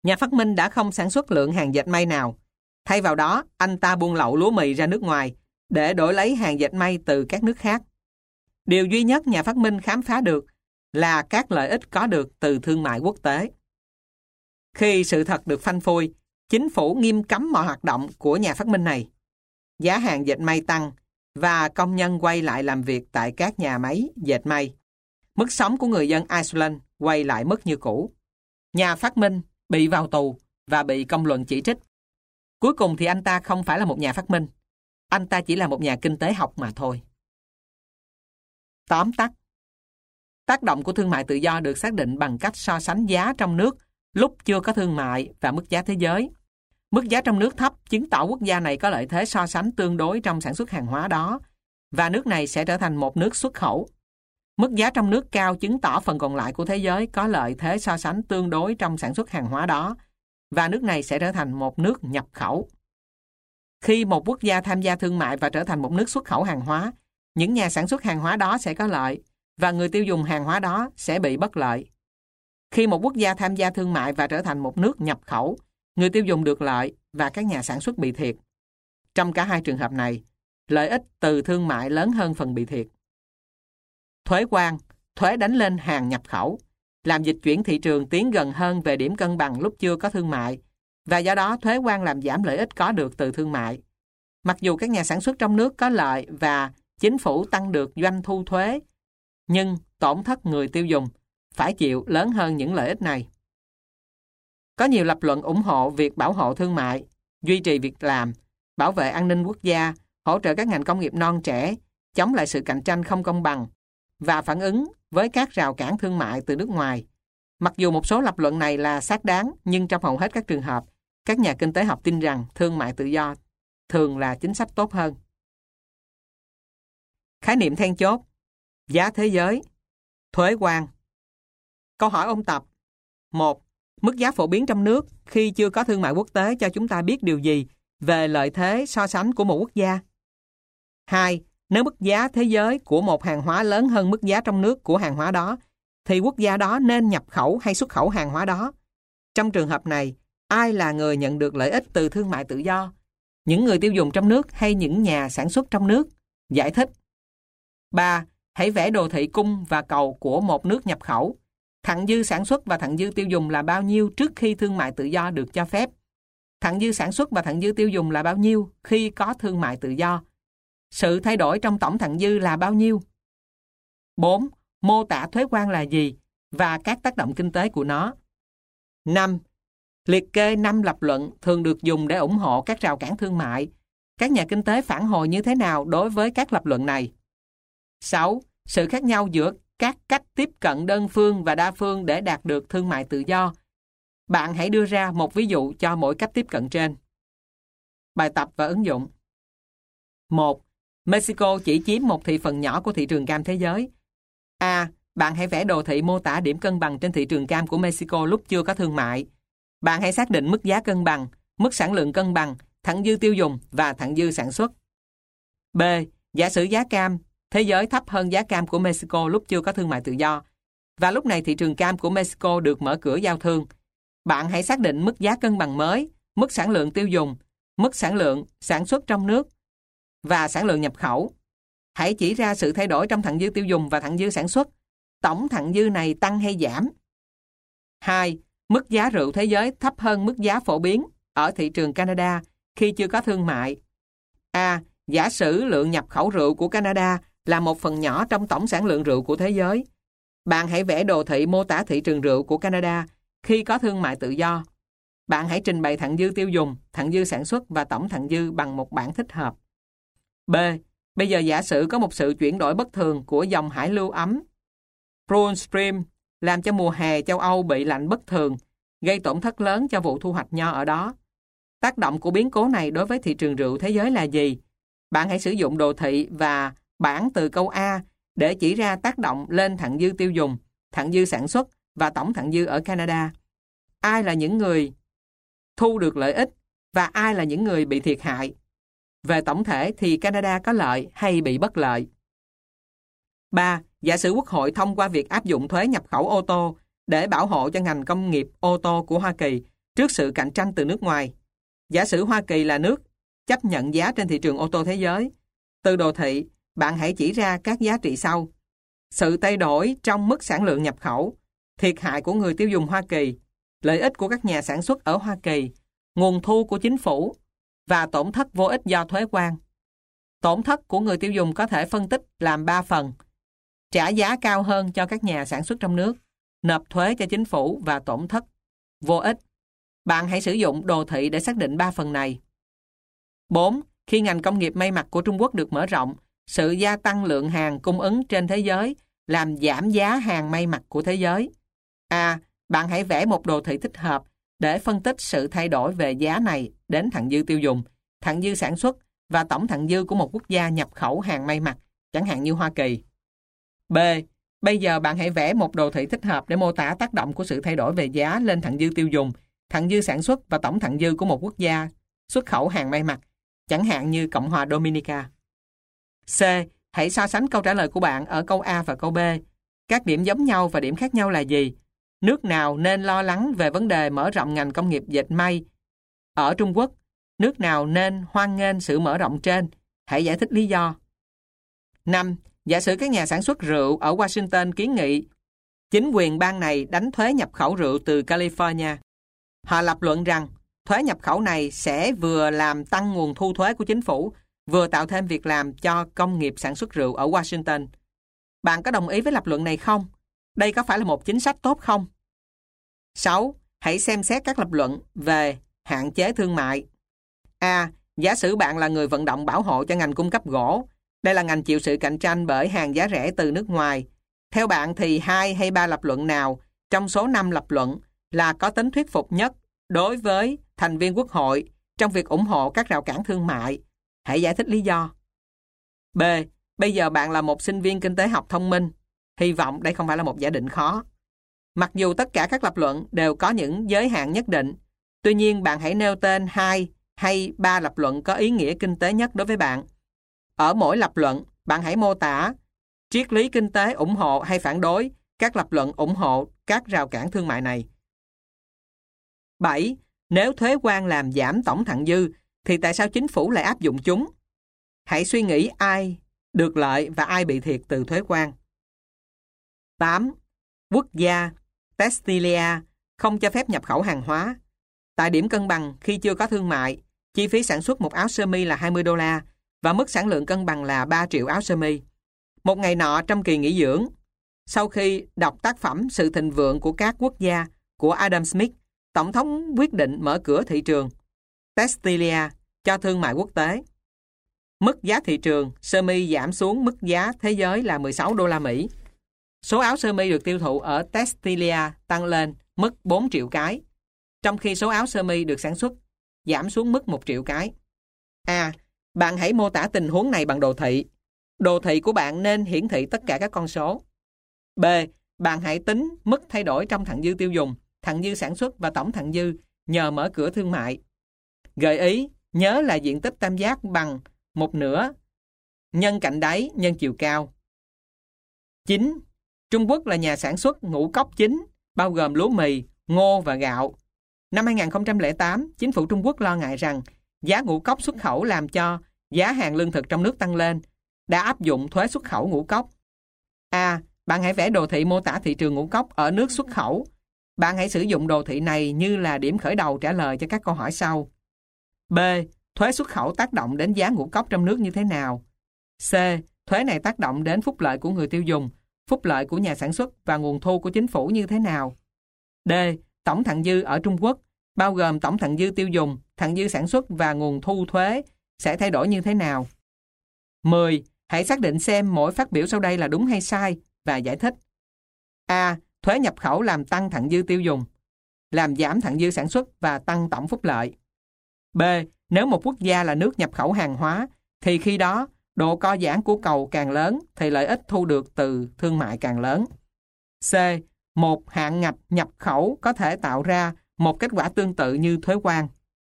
Nhà phát minh đã không sản xuất lượng hàng dệt may nào. Thay vào đó, anh ta buôn lậu lúa mì ra nước ngoài để đổi lấy hàng dệt may từ các nước khác. Điều duy nhất nhà phát minh khám phá được là các lợi ích có được từ thương mại quốc tế. Khi sự thật được phanh phui, chính phủ nghiêm cấm mọi hoạt động của nhà phát minh này. Giá hàng dệt may tăng và công nhân quay lại làm việc tại các nhà máy dệt may. Mức sống của người dân Iceland quay lại mức như cũ. Nhà phát minh bị vào tù và bị công luận chỉ trích. Cuối cùng thì anh ta không phải là một nhà phát minh. Anh ta chỉ là một nhà kinh tế học mà thôi. Tóm tắt. Tác động của thương mại tự do được xác định bằng cách so sánh giá trong nước lúc chưa có thương mại và mức giá thế giới. Mức giá trong nước thấp chứng tỏ quốc gia này có lợi thế so sánh tương đối trong sản xuất hàng hóa đó, và nước này sẽ trở thành một nước xuất khẩu. Mức giá trong nước cao chứng tỏ phần còn lại của thế giới có lợi thế so sánh tương đối trong sản xuất hàng hóa đó, và nước này sẽ trở thành một nước nhập khẩu. Khi một quốc gia tham gia thương mại và trở thành một nước xuất khẩu hàng hóa, những nhà sản xuất hàng hóa đó sẽ có lợi, và người tiêu dùng hàng hóa đó sẽ bị bất lợi. Khi một quốc gia tham gia thương mại và trở thành một nước nhập khẩu, người tiêu dùng được lợi và các nhà sản xuất bị thiệt. Trong cả hai trường hợp này, lợi ích từ thương mại lớn hơn phần bị thiệt. Thuế quan, thuế đánh lên hàng nhập khẩu, làm dịch chuyển thị trường tiến gần hơn về điểm cân bằng lúc chưa có thương mại, và do đó thuế quan làm giảm lợi ích có được từ thương mại. Mặc dù các nhà sản xuất trong nước có lợi và chính phủ tăng được doanh thu thuế, nhưng tổn thất người tiêu dùng phải chịu lớn hơn những lợi ích này. Có nhiều lập luận ủng hộ việc bảo hộ thương mại, duy trì việc làm, bảo vệ an ninh quốc gia, hỗ trợ các ngành công nghiệp non trẻ, chống lại sự cạnh tranh không công bằng và phản ứng với các rào cản thương mại từ nước ngoài. Mặc dù một số lập luận này là xác đáng, nhưng trong hầu hết các trường hợp, các nhà kinh tế học tin rằng thương mại tự do thường là chính sách tốt hơn. Khái niệm then chốt: giá thế giới, thuế quan. Câu hỏi ôn tập: 1. Mức giá phổ biến trong nước khi chưa có thương mại quốc tế cho chúng ta biết điều gì về lợi thế so sánh của một quốc gia? 2. Nếu mức giá thế giới của một hàng hóa lớn hơn mức giá trong nước của hàng hóa đó, thì quốc gia đó nên nhập khẩu hay xuất khẩu hàng hóa đó? Trong trường hợp này, ai là người nhận được lợi ích từ thương mại tự do? Những người tiêu dùng trong nước hay những nhà sản xuất trong nước? Giải thích. 3. Hãy vẽ đồ thị cung và cầu của một nước nhập khẩu. Thặng dư sản xuất và thặng dư tiêu dùng là bao nhiêu trước khi thương mại tự do được cho phép? Thặng dư sản xuất và thặng dư tiêu dùng là bao nhiêu khi có thương mại tự do? Sự thay đổi trong tổng thặng dư là bao nhiêu? 4. Mô tả thuế quan là gì và các tác động kinh tế của nó? 5. Liệt kê 5 lập luận thường được dùng để ủng hộ các rào cản thương mại. Các nhà kinh tế phản hồi như thế nào đối với các lập luận này? 6. Sự khác nhau giữa các cách tiếp cận đơn phương và đa phương để đạt được thương mại tự do. Bạn hãy đưa ra một ví dụ cho mỗi cách tiếp cận trên. Bài tập và ứng dụng. 1. Mexico chỉ chiếm một thị phần nhỏ của thị trường cam thế giới. A. Bạn hãy vẽ đồ thị mô tả điểm cân bằng trên thị trường cam của Mexico lúc chưa có thương mại. Bạn hãy xác định mức giá cân bằng, mức sản lượng cân bằng, thặng dư tiêu dùng và thặng dư sản xuất. B. Giả sử giá cam thế giới thấp hơn giá cam của Mexico lúc chưa có thương mại tự do, và lúc này thị trường cam của Mexico được mở cửa giao thương. Bạn hãy xác định mức giá cân bằng mới, mức sản lượng tiêu dùng, mức sản lượng sản xuất trong nước và sản lượng nhập khẩu. Hãy chỉ ra sự thay đổi trong thặng dư tiêu dùng và thặng dư sản xuất. Tổng thặng dư này tăng hay giảm? 2. Mức giá rượu thế giới thấp hơn mức giá phổ biến ở thị trường Canada khi chưa có thương mại. A. Giả sử lượng nhập khẩu rượu của Canada là một phần nhỏ trong tổng sản lượng rượu của thế giới. Bạn hãy vẽ đồ thị mô tả thị trường rượu của Canada khi có thương mại tự do. Bạn hãy trình bày thặng dư tiêu dùng, thặng dư sản xuất và tổng thặng dư bằng một bảng thích hợp. B. Bây giờ giả sử có một sự chuyển đổi bất thường của dòng hải lưu ấm Rhone Stream làm cho mùa hè châu Âu bị lạnh bất thường, gây tổn thất lớn cho vụ thu hoạch nho ở đó. Tác động của biến cố này đối với thị trường rượu thế giới là gì? Bạn hãy sử dụng đồ thị và bảng từ câu A để chỉ ra tác động lên thặng dư tiêu dùng, thặng dư sản xuất và tổng thặng dư ở Canada. Ai là những người thu được lợi ích và ai là những người bị thiệt hại? Về tổng thể thì Canada có lợi hay bị bất lợi? 3. Giả sử Quốc hội thông qua việc áp dụng thuế nhập khẩu ô tô để bảo hộ cho ngành công nghiệp ô tô của Hoa Kỳ trước sự cạnh tranh từ nước ngoài. Giả sử Hoa Kỳ là nước chấp nhận giá trên thị trường ô tô thế giới. Từ đồ thị, bạn hãy chỉ ra các giá trị sau. Sự thay đổi trong mức sản lượng nhập khẩu, thiệt hại của người tiêu dùng Hoa Kỳ, lợi ích của các nhà sản xuất ở Hoa Kỳ, nguồn thu của chính phủ và tổn thất vô ích do thuế quan. Tổn thất của người tiêu dùng có thể phân tích làm 3 phần. Trả giá cao hơn cho các nhà sản xuất trong nước, nộp thuế cho chính phủ và tổn thất vô ích. Bạn hãy sử dụng đồ thị để xác định 3 phần này. 4. Khi ngành công nghiệp may mặc của Trung Quốc được mở rộng, sự gia tăng lượng hàng cung ứng trên thế giới làm giảm giá hàng may mặc của thế giới. Bạn hãy vẽ một đồ thị thích hợp để phân tích sự thay đổi về giá này đến thặng dư tiêu dùng, thặng dư sản xuất và tổng thặng dư của một quốc gia nhập khẩu hàng may mặc, chẳng hạn như Hoa Kỳ. B. Bây giờ bạn hãy vẽ một đồ thị thích hợp để mô tả tác động của sự thay đổi về giá lên thặng dư tiêu dùng, thặng dư sản xuất và tổng thặng dư của một quốc gia xuất khẩu hàng may mặc, chẳng hạn như Cộng hòa Dominica. C. Hãy so sánh câu trả lời của bạn ở câu A và câu B. Các điểm giống nhau và điểm khác nhau là gì? Nước nào nên lo lắng về vấn đề mở rộng ngành công nghiệp dệt may ở Trung Quốc? Nước nào nên hoan nghênh sự mở rộng trên? Hãy giải thích lý do. 5. Giả sử các nhà sản xuất rượu ở Washington kiến nghị chính quyền bang này đánh thuế nhập khẩu rượu từ California. Họ lập luận rằng thuế nhập khẩu này sẽ vừa làm tăng nguồn thu thuế của chính phủ, vừa tạo thêm việc làm cho công nghiệp sản xuất rượu ở Washington. Bạn có đồng ý với lập luận này không? Đây có phải là một chính sách tốt không? 6. Hãy xem xét các lập luận về hạn chế thương mại. Giả sử bạn là người vận động bảo hộ cho ngành cung cấp gỗ. Đây là ngành chịu sự cạnh tranh bởi hàng giá rẻ từ nước ngoài. Theo bạn thì 2 hay 3 lập luận nào trong số 5 lập luận là có tính thuyết phục nhất đối với thành viên quốc hội trong việc ủng hộ các rào cản thương mại? Hãy giải thích lý do. B. Bây giờ bạn là một sinh viên kinh tế học thông minh. Hy vọng đây không phải là một giả định khó. Mặc dù tất cả các lập luận đều có những giới hạn nhất định, tuy nhiên bạn hãy nêu tên 2 hay 3 lập luận có ý nghĩa kinh tế nhất đối với bạn. Ở mỗi lập luận, bạn hãy mô tả triết lý kinh tế ủng hộ hay phản đối các lập luận ủng hộ các rào cản thương mại này. 7. Nếu thuế quan làm giảm tổng thặng dư, thì tại sao chính phủ lại áp dụng chúng? Hãy suy nghĩ ai được lợi và ai bị thiệt từ thuế quan. 8. Quốc gia Textilia không cho phép nhập khẩu hàng hóa. Tại điểm cân bằng khi chưa có thương mại, chi phí sản xuất một áo sơ mi là $20 và mức sản lượng cân bằng là 3 triệu áo sơ mi. Một ngày nọ trong kỳ nghỉ dưỡng, sau khi đọc tác phẩm Sự thịnh vượng của các quốc gia của Adam Smith, Tổng thống quyết định mở cửa thị trường Textilia cho thương mại quốc tế. Mức giá thị trường sơ mi giảm xuống mức giá thế giới là $16. Số áo sơ mi được tiêu thụ ở Textilia tăng lên mức 4 triệu cái, trong khi số áo sơ mi được sản xuất giảm xuống mức 1 triệu cái. Bạn hãy mô tả tình huống này bằng đồ thị. Đồ thị của bạn nên hiển thị tất cả các con số. B. Bạn hãy tính mức thay đổi trong thặng dư tiêu dùng, thặng dư sản xuất và tổng thặng dư nhờ mở cửa thương mại. Gợi ý, nhớ là diện tích tam giác bằng 1/2 nhân cạnh đáy nhân chiều cao. 9. Trung Quốc là nhà sản xuất ngũ cốc chính, bao gồm lúa mì, ngô và gạo. Năm 2008, chính phủ Trung Quốc lo ngại rằng giá ngũ cốc xuất khẩu làm cho giá hàng lương thực trong nước tăng lên, đã áp dụng thuế xuất khẩu ngũ cốc. Bạn hãy vẽ đồ thị mô tả thị trường ngũ cốc ở nước xuất khẩu. Bạn hãy sử dụng đồ thị này như là điểm khởi đầu trả lời cho các câu hỏi sau. B. Thuế xuất khẩu tác động đến giá ngũ cốc trong nước như thế nào? C. Thuế này tác động đến phúc lợi của người tiêu dùng, phúc lợi của nhà sản xuất và nguồn thu của chính phủ như thế nào? D. Tổng thặng dư ở Trung Quốc, bao gồm tổng thặng dư tiêu dùng, thặng dư sản xuất và nguồn thu thuế, sẽ thay đổi như thế nào? 10. Hãy xác định xem mỗi phát biểu sau đây là đúng hay sai và giải thích. A. Thuế nhập khẩu làm tăng thặng dư tiêu dùng, làm giảm thặng dư sản xuất và tăng tổng phúc lợi. B. Nếu một quốc gia là nước nhập khẩu hàng hóa, thì khi đó độ co giãn của cầu càng lớn thì lợi ích thu được từ thương mại càng lớn. C. Một hạn ngạch nhập khẩu có thể tạo ra một kết quả tương tự như thuế quan.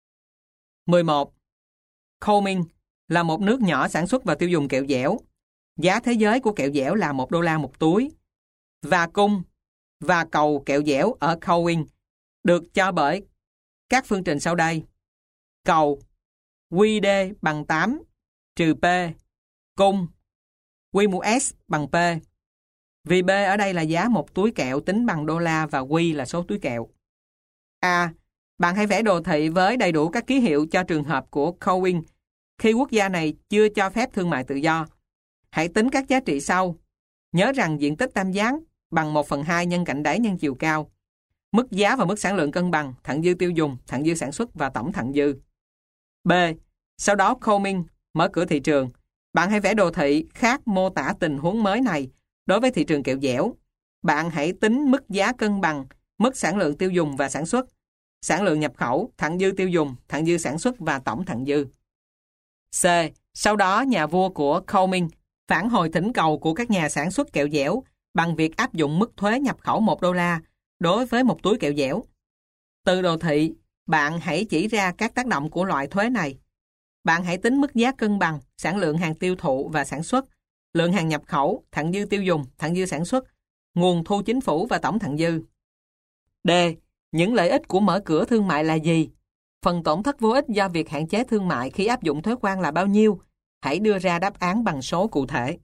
11. Comin là một nước nhỏ sản xuất và tiêu dùng kẹo dẻo. Giá thế giới của kẹo dẻo là $1 một túi. Và cung và cầu kẹo dẻo ở Comin được cho bởi các phương trình sau đây. Cầu QD bằng 8 trừ P, cung Q mũ S bằng P. Vì P ở đây là giá một túi kẹo tính bằng đô la và Q là số túi kẹo. A. Bạn hãy vẽ đồ thị với đầy đủ các ký hiệu cho trường hợp của Cohen khi quốc gia này chưa cho phép thương mại tự do. Hãy tính các giá trị sau. Nhớ rằng diện tích tam giác bằng 1/2 nhân cạnh đáy nhân chiều cao. Mức giá và mức sản lượng cân bằng, thặng dư tiêu dùng, thặng dư sản xuất và tổng thặng dư. B. Sau đó Cohen mở cửa thị trường. Bạn hãy vẽ đồ thị khác mô tả tình huống mới này đối với thị trường kẹo dẻo. Bạn hãy tính mức giá cân bằng, mức sản lượng tiêu dùng và sản xuất, sản lượng nhập khẩu, thặng dư tiêu dùng, thặng dư sản xuất và tổng thặng dư. C. Sau đó nhà vua của Cohen phản hồi thỉnh cầu của các nhà sản xuất kẹo dẻo bằng việc áp dụng mức thuế nhập khẩu 1 đô la đối với một túi kẹo dẻo. Từ đồ thị, bạn hãy chỉ ra các tác động của loại thuế này. Bạn hãy tính mức giá cân bằng, sản lượng hàng tiêu thụ và sản xuất, lượng hàng nhập khẩu, thặng dư tiêu dùng, thặng dư sản xuất, nguồn thu chính phủ và tổng thặng dư. D. Những lợi ích của mở cửa thương mại là gì? Phần tổn thất vô ích do việc hạn chế thương mại khi áp dụng thuế quan là bao nhiêu? Hãy đưa ra đáp án bằng số cụ thể.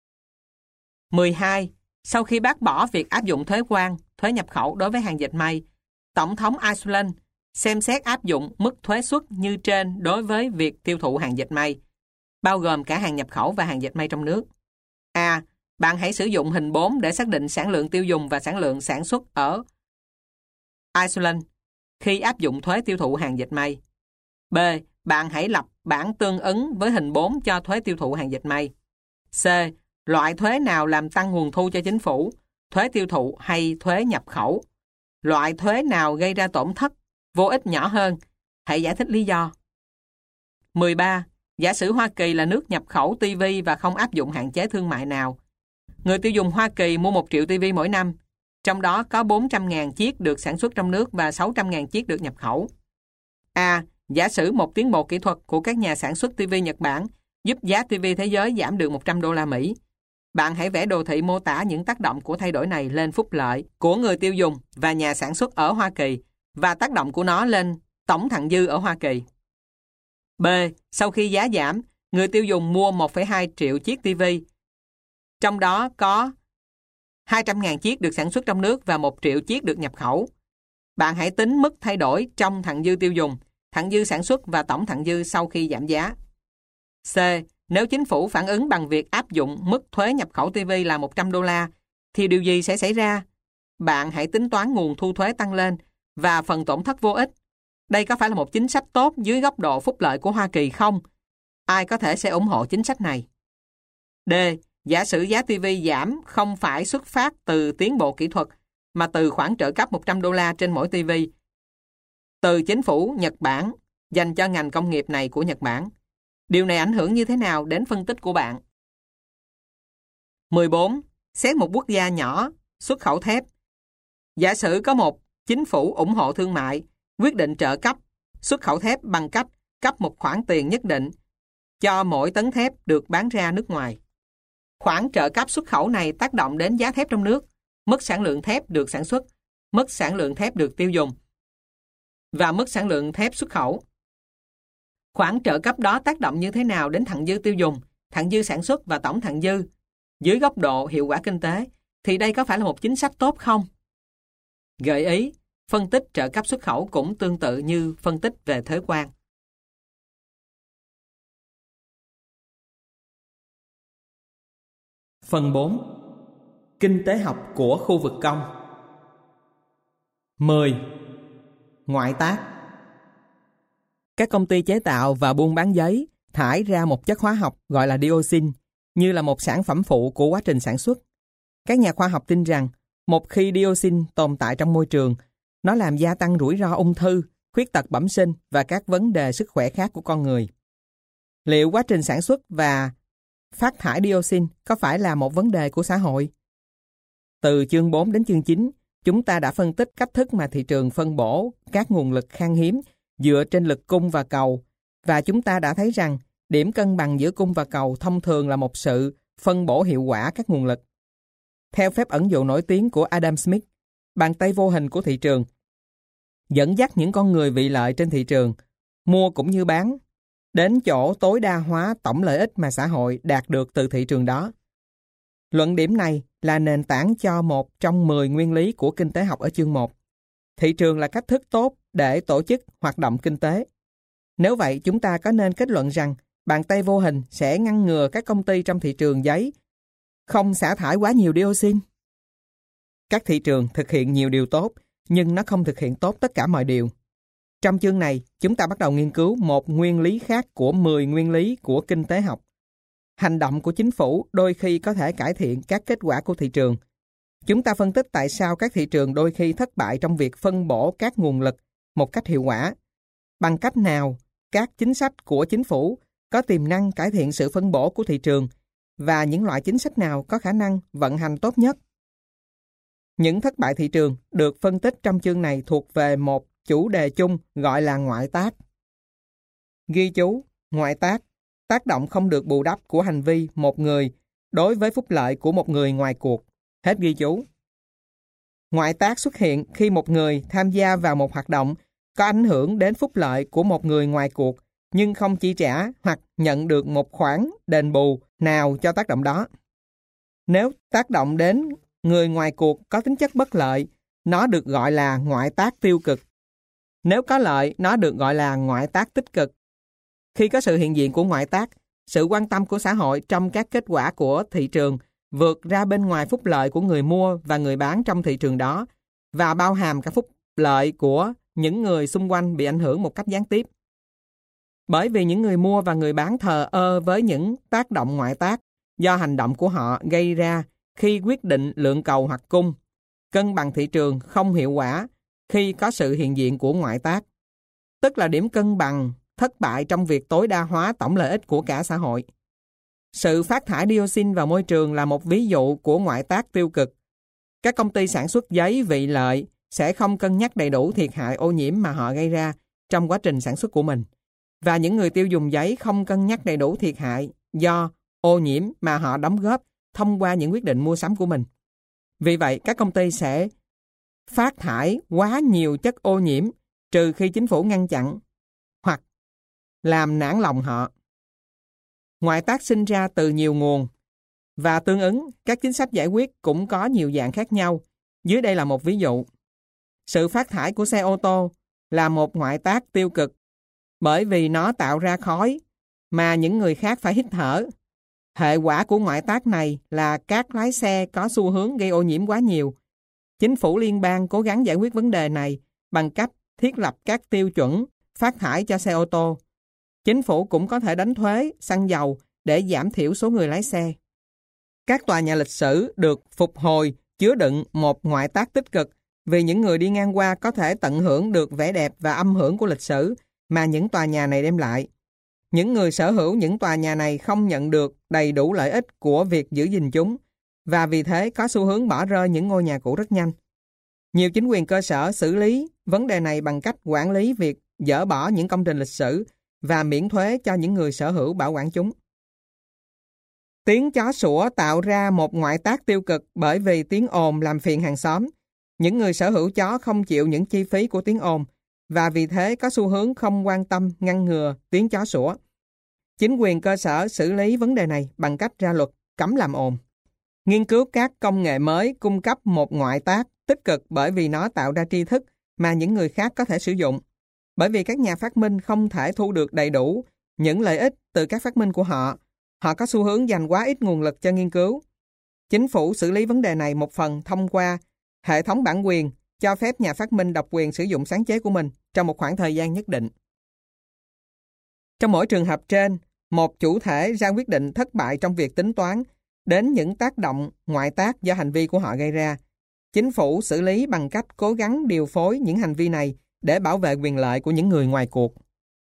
12. Sau khi bác bỏ việc áp dụng thuế quan, thuế nhập khẩu đối với hàng dệt may, Tổng thống Iceland xem xét áp dụng mức thuế suất như trên đối với việc tiêu thụ hàng dệt may, bao gồm cả hàng nhập khẩu và hàng dệt may trong nước. A. Bạn hãy sử dụng hình 4 để xác định sản lượng tiêu dùng và sản lượng sản xuất ở Iceland khi áp dụng thuế tiêu thụ hàng dệt may. B. Bạn hãy lập bảng tương ứng với hình 4 cho thuế tiêu thụ hàng dệt may. C. Loại thuế nào làm tăng nguồn thu cho chính phủ, thuế tiêu thụ hay thuế nhập khẩu? Loại thuế nào gây ra tổn thất vô ích nhỏ hơn? Hãy giải thích lý do. 13. Giả sử Hoa Kỳ là nước nhập khẩu TV và không áp dụng hạn chế thương mại nào. Người tiêu dùng Hoa Kỳ mua 1 triệu TV mỗi năm, trong đó có 400.000 chiếc được sản xuất trong nước và 600.000 chiếc được nhập khẩu. A. Giả sử một tiến bộ kỹ thuật của các nhà sản xuất TV Nhật Bản giúp giá TV thế giới giảm được 100 đô la Mỹ. Bạn hãy vẽ đồ thị mô tả những tác động của thay đổi này lên phúc lợi của người tiêu dùng và nhà sản xuất ở Hoa Kỳ và tác động của nó lên tổng thặng dư ở Hoa Kỳ. B. Sau khi giá giảm, người tiêu dùng mua 1,2 triệu chiếc TV, trong đó có 200.000 chiếc được sản xuất trong nước và 1 triệu chiếc được nhập khẩu. Bạn hãy tính mức thay đổi trong thặng dư tiêu dùng, thặng dư sản xuất và tổng thặng dư sau khi giảm giá. C. Nếu chính phủ phản ứng bằng việc áp dụng mức thuế nhập khẩu TV là 100 đô la, thì điều gì sẽ xảy ra? Bạn hãy tính toán nguồn thu thuế tăng lên và phần tổn thất vô ích. Đây có phải là một chính sách tốt dưới góc độ phúc lợi của Hoa Kỳ không? Ai có thể sẽ ủng hộ chính sách này? D. Giả sử giá TV giảm không phải xuất phát từ tiến bộ kỹ thuật, mà từ khoản trợ cấp 100 đô la trên mỗi TV từ chính phủ Nhật Bản dành cho ngành công nghiệp này của Nhật Bản. Điều này ảnh hưởng như thế nào đến phân tích của bạn? 14. Xét một quốc gia nhỏ xuất khẩu thép. Giả sử có một chính phủ ủng hộ thương mại, quyết định trợ cấp xuất khẩu thép bằng cách cấp một khoản tiền nhất định cho mỗi tấn thép được bán ra nước ngoài. Khoản trợ cấp xuất khẩu này tác động đến giá thép trong nước, mức sản lượng thép được sản xuất, mức sản lượng thép được tiêu dùng và mức sản lượng thép xuất khẩu. Khoản trợ cấp đó tác động như thế nào đến thặng dư tiêu dùng, thặng dư sản xuất và tổng thặng dư? Dưới góc độ hiệu quả kinh tế, thì đây có phải là một chính sách tốt không? Gợi ý, phân tích trợ cấp xuất khẩu cũng tương tự như phân tích về thuế quan. Phần 4. Kinh tế học của khu vực công. 10. Ngoại tác. Các công ty chế tạo và buôn bán giấy thải ra một chất hóa học gọi là dioxin như là một sản phẩm phụ của quá trình sản xuất. Các nhà khoa học tin rằng một khi dioxin tồn tại trong môi trường, nó làm gia tăng rủi ro ung thư, khuyết tật bẩm sinh và các vấn đề sức khỏe khác của con người. Liệu quá trình sản xuất và phát thải dioxin có phải là một vấn đề của xã hội? Từ chương 4 đến chương 9, chúng ta đã phân tích cách thức mà thị trường phân bổ các nguồn lực khan hiếm dựa trên lực cung và cầu, và chúng ta đã thấy rằng điểm cân bằng giữa cung và cầu thông thường là một sự phân bổ hiệu quả các nguồn lực. Theo phép ẩn dụ nổi tiếng của Adam Smith, bàn tay vô hình của thị trường, dẫn dắt những con người vị lợi trên thị trường, mua cũng như bán, đến chỗ tối đa hóa tổng lợi ích mà xã hội đạt được từ thị trường đó. Luận điểm này là nền tảng cho một trong 10 nguyên lý của kinh tế học ở chương 1. Thị trường là cách thức tốt để tổ chức hoạt động kinh tế. Nếu vậy, chúng ta có nên kết luận rằng bàn tay vô hình sẽ ngăn ngừa các công ty trong thị trường giấy không xả thải quá nhiều dioxin? Các thị trường thực hiện nhiều điều tốt, nhưng nó không thực hiện tốt tất cả mọi điều. Trong chương này, chúng ta bắt đầu nghiên cứu một nguyên lý khác của 10 nguyên lý của kinh tế học. Hành động của chính phủ đôi khi có thể cải thiện các kết quả của thị trường. Chúng ta phân tích tại sao các thị trường đôi khi thất bại trong việc phân bổ các nguồn lực một cách hiệu quả. Bằng cách nào các chính sách của chính phủ có tiềm năng cải thiện sự phân bổ của thị trường và những loại chính sách nào có khả năng vận hành tốt nhất. Những thất bại thị trường được phân tích trong chương này thuộc về một chủ đề chung gọi là ngoại tác. Ghi chú, ngoại tác, tác động không được bù đắp của hành vi một người đối với phúc lợi của một người ngoài cuộc. Hết ghi chú. Ngoại tác xuất hiện khi một người tham gia vào một hoạt động có ảnh hưởng đến phúc lợi của một người ngoài cuộc nhưng không chi trả hoặc nhận được một khoản đền bù nào cho tác động đó. Nếu tác động đến người ngoài cuộc có tính chất bất lợi, nó được gọi là ngoại tác tiêu cực. Nếu có lợi, nó được gọi là ngoại tác tích cực. Khi có sự hiện diện của ngoại tác, sự quan tâm của xã hội trong các kết quả của thị trường vượt ra bên ngoài phúc lợi của người mua và người bán trong thị trường đó và bao hàm cả phúc lợi của những người xung quanh bị ảnh hưởng một cách gián tiếp. Bởi vì những người mua và người bán thờ ơ với những tác động ngoại tác do hành động của họ gây ra khi quyết định lượng cầu hoặc cung, cân bằng thị trường không hiệu quả khi có sự hiện diện của ngoại tác, tức là điểm cân bằng thất bại trong việc tối đa hóa tổng lợi ích của cả xã hội. Sự phát thải dioxin vào môi trường là một ví dụ của ngoại tác tiêu cực. Các công ty sản xuất giấy vị lợi sẽ không cân nhắc đầy đủ thiệt hại ô nhiễm mà họ gây ra trong quá trình sản xuất của mình. Và những người tiêu dùng giấy không cân nhắc đầy đủ thiệt hại do ô nhiễm mà họ đóng góp thông qua những quyết định mua sắm của mình. Vì vậy, các công ty sẽ phát thải quá nhiều chất ô nhiễm trừ khi chính phủ ngăn chặn hoặc làm nản lòng họ. Ngoại tác sinh ra từ nhiều nguồn và tương ứng các chính sách giải quyết cũng có nhiều dạng khác nhau. Dưới đây là một ví dụ. Sự phát thải của xe ô tô là một ngoại tác tiêu cực bởi vì nó tạo ra khói mà những người khác phải hít thở. Hệ quả của ngoại tác này là các lái xe có xu hướng gây ô nhiễm quá nhiều. Chính phủ liên bang cố gắng giải quyết vấn đề này bằng cách thiết lập các tiêu chuẩn phát thải cho xe ô tô. Chính phủ cũng có thể đánh thuế xăng dầu để giảm thiểu số người lái xe. Các tòa nhà lịch sử được phục hồi chứa đựng một ngoại tác tích cực vì những người đi ngang qua có thể tận hưởng được vẻ đẹp và âm hưởng của lịch sử mà những tòa nhà này đem lại. Những người sở hữu những tòa nhà này không nhận được đầy đủ lợi ích của việc giữ gìn chúng và vì thế có xu hướng bỏ rơi những ngôi nhà cũ rất nhanh. Nhiều chính quyền cơ sở xử lý vấn đề này bằng cách quản lý việc dỡ bỏ những công trình lịch sử và miễn thuế cho những người sở hữu bảo quản chúng. Tiếng chó sủa tạo ra một ngoại tác tiêu cực bởi vì tiếng ồn làm phiền hàng xóm. Những người sở hữu chó không chịu những chi phí của tiếng ồn và vì thế có xu hướng không quan tâm ngăn ngừa tiếng chó sủa. Chính quyền cơ sở xử lý vấn đề này bằng cách ra luật cấm làm ồn. Nghiên cứu các công nghệ mới cung cấp một ngoại tác tích cực bởi vì nó tạo ra tri thức mà những người khác có thể sử dụng. Bởi vì các nhà phát minh không thể thu được đầy đủ những lợi ích từ các phát minh của họ, họ có xu hướng dành quá ít nguồn lực cho nghiên cứu. Chính phủ xử lý vấn đề này một phần thông qua hệ thống bản quyền cho phép nhà phát minh độc quyền sử dụng sáng chế của mình trong một khoảng thời gian nhất định. Trong mỗi trường hợp trên, một chủ thể ra quyết định thất bại trong việc tính toán đến những tác động ngoại tác do hành vi của họ gây ra. Chính phủ xử lý bằng cách cố gắng điều phối những hành vi này để bảo vệ quyền lợi của những người ngoài cuộc.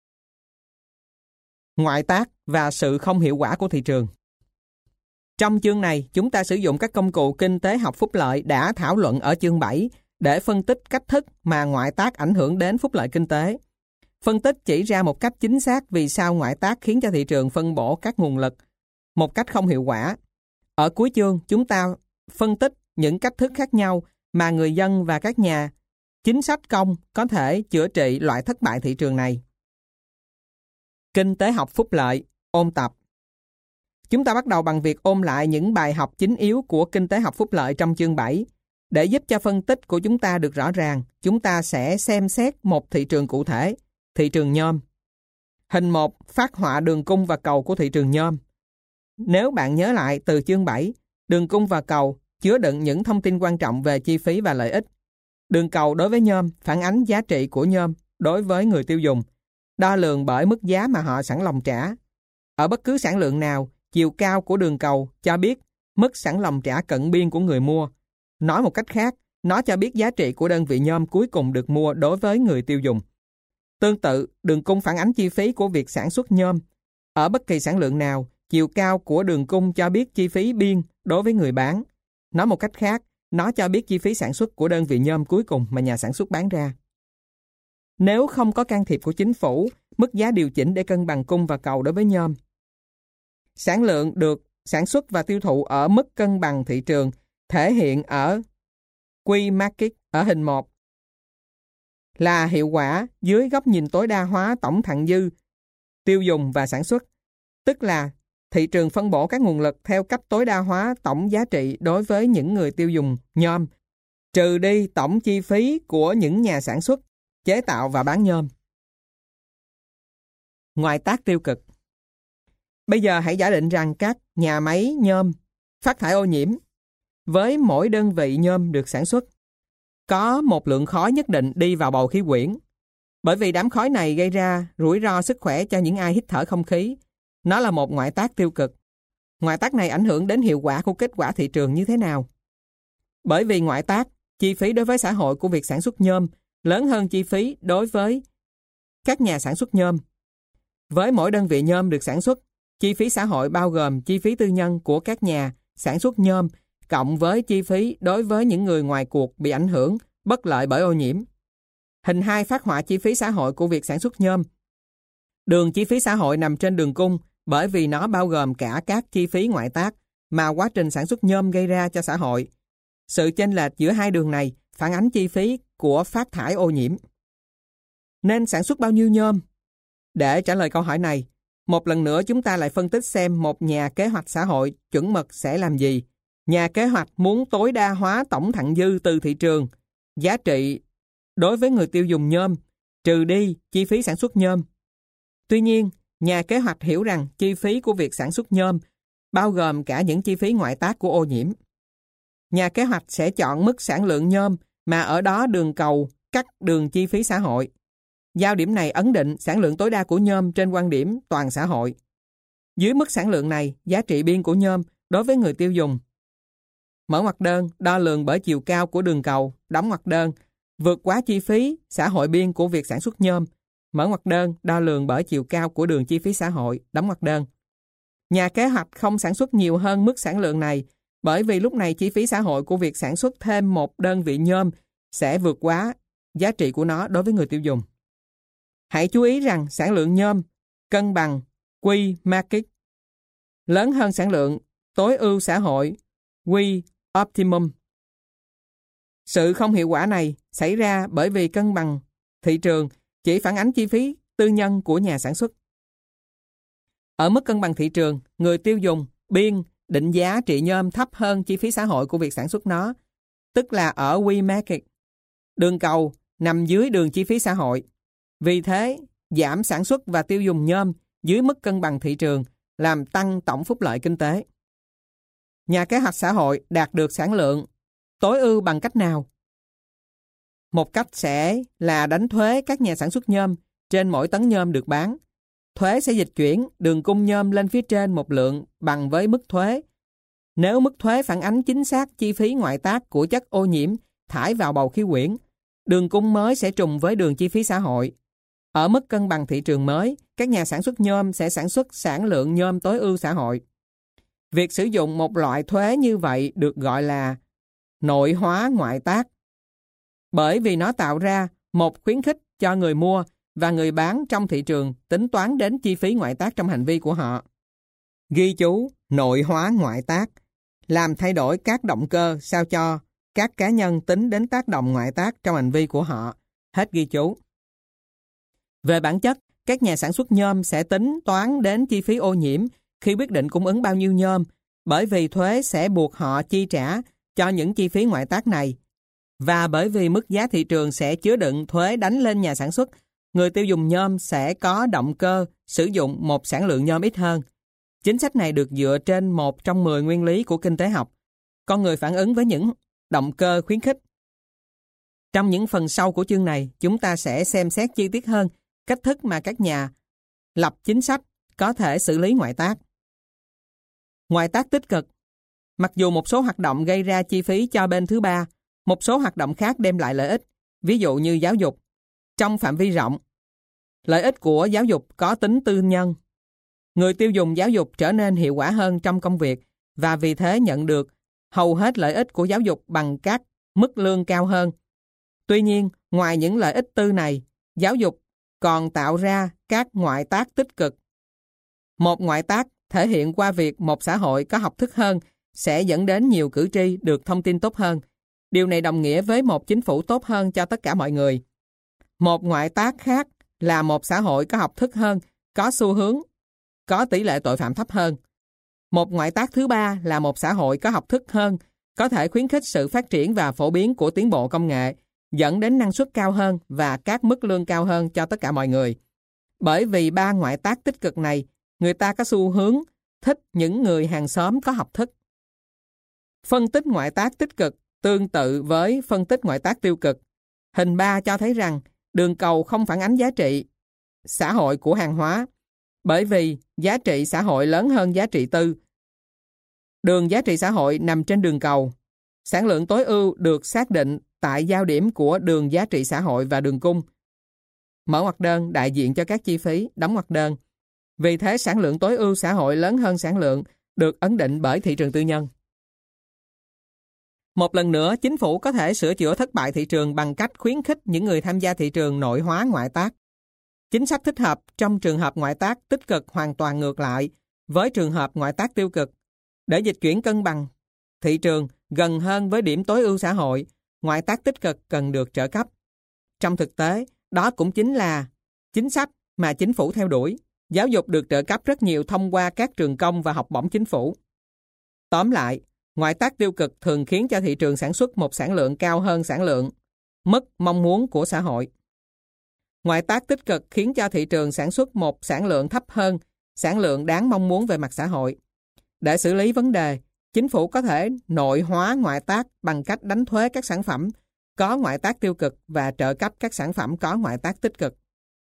Ngoại tác và sự không hiệu quả của thị trường. Trong chương này, chúng ta sử dụng các công cụ kinh tế học phúc lợi đã thảo luận ở chương 7 để phân tích cách thức mà ngoại tác ảnh hưởng đến phúc lợi kinh tế. Phân tích chỉ ra một cách chính xác vì sao ngoại tác khiến cho thị trường phân bổ các nguồn lực một cách không hiệu quả. Ở cuối chương, chúng ta phân tích những cách thức khác nhau mà người dân và các nhà chính sách công có thể chữa trị loại thất bại thị trường này. Kinh tế học phúc lợi, ôn tập. Chúng ta bắt đầu bằng việc ôn lại những bài học chính yếu của kinh tế học phúc lợi trong chương 7. Để giúp cho phân tích của chúng ta được rõ ràng, chúng ta sẽ xem xét một thị trường cụ thể, thị trường nhôm. Hình 1 phác họa đường cung và cầu của thị trường nhôm. Nếu bạn nhớ lại từ chương 7, đường cung và cầu chứa đựng những thông tin quan trọng về chi phí và lợi ích. Đường cầu đối với nhôm phản ánh giá trị của nhôm đối với người tiêu dùng, đo lường bởi mức giá mà họ sẵn lòng trả. Ở bất cứ sản lượng nào, chiều cao của đường cầu cho biết mức sẵn lòng trả cận biên của người mua. Nói một cách khác, nó cho biết giá trị của đơn vị nhôm cuối cùng được mua đối với người tiêu dùng. Tương tự, đường cung phản ánh chi phí của việc sản xuất nhôm. Ở bất kỳ sản lượng nào, chiều cao của đường cung cho biết chi phí biên đối với người bán. Nói một cách khác, nó cho biết chi phí sản xuất của đơn vị nhôm cuối cùng mà nhà sản xuất bán ra. Nếu không có can thiệp của chính phủ, mức giá điều chỉnh để cân bằng cung và cầu đối với nhôm. Sản lượng được sản xuất và tiêu thụ ở mức cân bằng thị trường thể hiện ở Q market ở hình 1 là hiệu quả dưới góc nhìn tối đa hóa tổng thặng dư tiêu dùng và sản xuất, tức là thị trường phân bổ các nguồn lực theo cách tối đa hóa tổng giá trị đối với những người tiêu dùng nhôm, trừ đi tổng chi phí của những nhà sản xuất, chế tạo và bán nhôm. Ngoại tác tiêu cực. Bây giờ hãy giả định rằng các nhà máy nhôm phát thải ô nhiễm. Với mỗi đơn vị nhôm được sản xuất, có một lượng khói nhất định đi vào bầu khí quyển. Bởi vì đám khói này gây ra rủi ro sức khỏe cho những ai hít thở không khí. Nó là một ngoại tác tiêu cực. Ngoại tác này ảnh hưởng đến hiệu quả của kết quả thị trường như thế nào? Bởi vì ngoại tác, chi phí đối với xã hội của việc sản xuất nhôm lớn hơn chi phí đối với các nhà sản xuất nhôm. Với mỗi đơn vị nhôm được sản xuất, chi phí xã hội bao gồm chi phí tư nhân của các nhà sản xuất nhôm cộng với chi phí đối với những người ngoài cuộc bị ảnh hưởng bất lợi bởi ô nhiễm. Hình 2 phác họa chi phí xã hội của việc sản xuất nhôm. Đường chi phí xã hội nằm trên đường cung bởi vì nó bao gồm cả các chi phí ngoại tác mà quá trình sản xuất nhôm gây ra cho xã hội. Sự chênh lệch giữa hai đường này phản ánh chi phí của phát thải ô nhiễm. Nên sản xuất bao nhiêu nhôm? Để trả lời câu hỏi này, một lần nữa chúng ta lại phân tích xem một nhà kế hoạch xã hội chuẩn mực sẽ làm gì. Nhà kế hoạch muốn tối đa hóa tổng thặng dư từ thị trường, giá trị đối với người tiêu dùng nhôm, trừ đi chi phí sản xuất nhôm. Tuy nhiên, nhà kế hoạch hiểu rằng chi phí của việc sản xuất nhôm bao gồm cả những chi phí ngoại tác của ô nhiễm. Nhà kế hoạch sẽ chọn mức sản lượng nhôm mà ở đó đường cầu cắt đường chi phí xã hội. Giao điểm này ấn định sản lượng tối đa của nhôm trên quan điểm toàn xã hội. Dưới mức sản lượng này, giá trị biên của nhôm đối với người tiêu dùng. Mở ngoặc đơn, đo lường bởi chiều cao của đường cầu, đóng ngoặc đơn, vượt quá chi phí xã hội biên của việc sản xuất nhôm. Mở ngoặc đơn, đo lường bởi chiều cao của đường chi phí xã hội, đóng ngoặc đơn. Nhà kế hoạch không sản xuất nhiều hơn mức sản lượng này, bởi vì lúc này chi phí xã hội của việc sản xuất thêm một đơn vị nhôm sẽ vượt quá giá trị của nó đối với người tiêu dùng. Hãy chú ý rằng sản lượng nhôm cân bằng Q market lớn hơn sản lượng tối ưu xã hội Q optimum. Sự không hiệu quả này xảy ra bởi vì cân bằng thị trường chỉ phản ánh chi phí tư nhân của nhà sản xuất. Ở mức cân bằng thị trường, người tiêu dùng biên định giá trị nhôm thấp hơn chi phí xã hội của việc sản xuất nó, tức là ở Q market. Đường cầu nằm dưới đường chi phí xã hội. Vì thế, giảm sản xuất và tiêu dùng nhôm dưới mức cân bằng thị trường làm tăng tổng phúc lợi kinh tế. Nhà kế hoạch xã hội đạt được sản lượng tối ưu bằng cách nào? Một cách sẽ là đánh thuế các nhà sản xuất nhôm trên mỗi tấn nhôm được bán. Thuế sẽ dịch chuyển đường cung nhôm lên phía trên một lượng bằng với mức thuế. Nếu mức thuế phản ánh chính xác chi phí ngoại tác của chất ô nhiễm thải vào bầu khí quyển, đường cung mới sẽ trùng với đường chi phí xã hội. Ở mức cân bằng thị trường mới, các nhà sản xuất nhôm sẽ sản xuất sản lượng nhôm tối ưu xã hội. Việc sử dụng một loại thuế như vậy được gọi là nội hóa ngoại tác, bởi vì nó tạo ra một khuyến khích cho người mua và người bán trong thị trường tính toán đến chi phí ngoại tác trong hành vi của họ. Ghi chú nội hóa ngoại tác làm thay đổi các động cơ sao cho các cá nhân tính đến tác động ngoại tác trong hành vi của họ. Hết ghi chú. Về bản chất, các nhà sản xuất nhôm sẽ tính toán đến chi phí ô nhiễm khi quyết định cung ứng bao nhiêu nhôm, bởi vì thuế sẽ buộc họ chi trả cho những chi phí ngoại tác này. Và bởi vì mức giá thị trường sẽ chứa đựng thuế đánh lên nhà sản xuất, người tiêu dùng nhôm sẽ có động cơ sử dụng một sản lượng nhôm ít hơn. Chính sách này được dựa trên một trong 10 nguyên lý của kinh tế học. Con người phản ứng với những động cơ khuyến khích. Trong những phần sau của chương này, chúng ta sẽ xem xét chi tiết hơn cách thức mà các nhà lập chính sách có thể xử lý ngoại tác. Ngoại tác tích cực. Mặc dù một số hoạt động gây ra chi phí cho bên thứ ba, một số hoạt động khác đem lại lợi ích, ví dụ như giáo dục. Trong phạm vi rộng, lợi ích của giáo dục có tính tư nhân. Người tiêu dùng giáo dục trở nên hiệu quả hơn trong công việc và vì thế nhận được hầu hết lợi ích của giáo dục bằng các mức lương cao hơn. Tuy nhiên, ngoài những lợi ích tư này, giáo dục còn tạo ra các ngoại tác tích cực. Một ngoại tác thể hiện qua việc một xã hội có học thức hơn sẽ dẫn đến nhiều cử tri được thông tin tốt hơn. Điều này đồng nghĩa với một chính phủ tốt hơn cho tất cả mọi người. Một ngoại tác khác là một xã hội có học thức hơn, có xu hướng, có tỷ lệ tội phạm thấp hơn. Một ngoại tác thứ ba là một xã hội có học thức hơn, có thể khuyến khích sự phát triển và phổ biến của tiến bộ công nghệ, dẫn đến năng suất cao hơn và các mức lương cao hơn cho tất cả mọi người. Bởi vì ba ngoại tác tích cực này, người ta có xu hướng thích những người hàng xóm có học thức. Phân tích ngoại tác tích cực tương tự với phân tích ngoại tác tiêu cực. Hình 3 cho thấy rằng đường cầu không phản ánh giá trị xã hội của hàng hóa, bởi vì giá trị xã hội lớn hơn giá trị tư. Đường giá trị xã hội nằm trên đường cầu. Sản lượng tối ưu được xác định tại giao điểm của đường giá trị xã hội và đường cung. Mở ngoặc đơn đại diện cho các chi phí, đóng ngoặc đơn. Vì thế sản lượng tối ưu xã hội lớn hơn sản lượng được ấn định bởi thị trường tư nhân. Một lần nữa, chính phủ có thể sửa chữa thất bại thị trường bằng cách khuyến khích những người tham gia thị trường nội hóa ngoại tác. Chính sách thích hợp trong trường hợp ngoại tác tích cực hoàn toàn ngược lại với trường hợp ngoại tác tiêu cực. Để dịch chuyển cân bằng thị trường gần hơn với điểm tối ưu xã hội, ngoại tác tích cực cần được trợ cấp. Trong thực tế, đó cũng chính là chính sách mà chính phủ theo đuổi. Giáo dục được trợ cấp rất nhiều thông qua các trường công và học bổng chính phủ. Tóm lại, ngoại tác tiêu cực thường khiến cho thị trường sản xuất một sản lượng cao hơn sản lượng, mức mong muốn của xã hội. Ngoại tác tích cực khiến cho thị trường sản xuất một sản lượng thấp hơn sản lượng đáng mong muốn về mặt xã hội. Để xử lý vấn đề, chính phủ có thể nội hóa ngoại tác bằng cách đánh thuế các sản phẩm có ngoại tác tiêu cực và trợ cấp các sản phẩm có ngoại tác tích cực.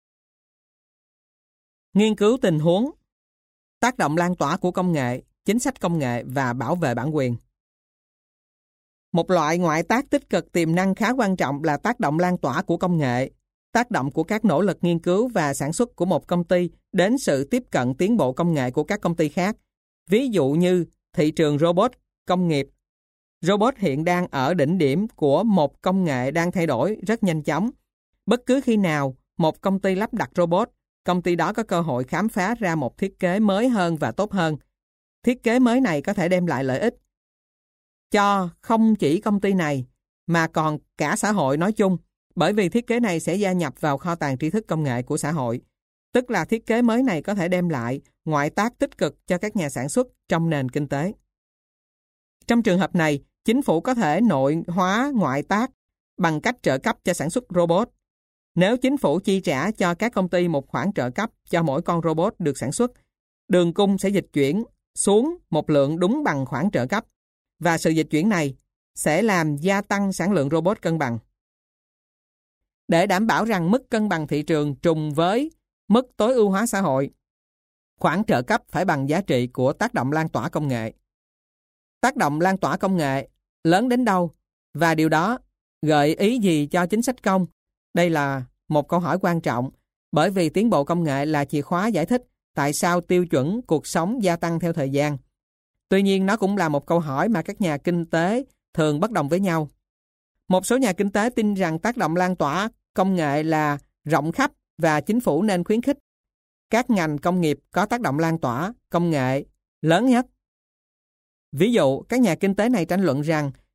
Nghiên cứu tình huống, tác động lan tỏa của công nghệ, chính sách công nghệ và bảo vệ bản quyền. Một loại ngoại tác tích cực tiềm năng khá quan trọng là tác động lan tỏa của công nghệ, tác động của các nỗ lực nghiên cứu và sản xuất của một công ty đến sự tiếp cận tiến bộ công nghệ của các công ty khác. Ví dụ như thị trường robot công nghiệp. Robot hiện đang ở đỉnh điểm của một công nghệ đang thay đổi rất nhanh chóng. Bất cứ khi nào một công ty lắp đặt robot, công ty đó có cơ hội khám phá ra một thiết kế mới hơn và tốt hơn. Thiết kế mới này có thể đem lại lợi ích cho không chỉ công ty này mà còn cả xã hội nói chung, bởi vì thiết kế này sẽ gia nhập vào kho tàng tri thức công nghệ của xã hội. Tức là thiết kế mới này có thể đem lại ngoại tác tích cực cho các nhà sản xuất trong nền kinh tế. Trong trường hợp này, chính phủ có thể nội hóa ngoại tác bằng cách trợ cấp cho sản xuất robot. Nếu chính phủ chi trả cho các công ty một khoản trợ cấp cho mỗi con robot được sản xuất, đường cung sẽ dịch chuyển xuống một lượng đúng bằng khoản trợ cấp, và sự dịch chuyển này sẽ làm gia tăng sản lượng robot cân bằng. Để đảm bảo rằng mức cân bằng thị trường trùng với mức tối ưu hóa xã hội, khoản trợ cấp phải bằng giá trị của tác động lan tỏa công nghệ. Tác động lan tỏa công nghệ lớn đến đâu và điều đó gợi ý gì cho chính sách công? Đây là một câu hỏi quan trọng, bởi vì tiến bộ công nghệ là chìa khóa giải thích tại sao tiêu chuẩn cuộc sống gia tăng theo thời gian. Tuy nhiên, nó cũng là một câu hỏi mà các nhà kinh tế thường bất đồng với nhau. Một số nhà kinh tế tin rằng tác động lan tỏa công nghệ là rộng khắp và chính phủ nên khuyến khích các ngành công nghiệp có tác động lan tỏa công nghệ lớn nhất. Ví dụ, các nhà kinh tế này tranh luận rằng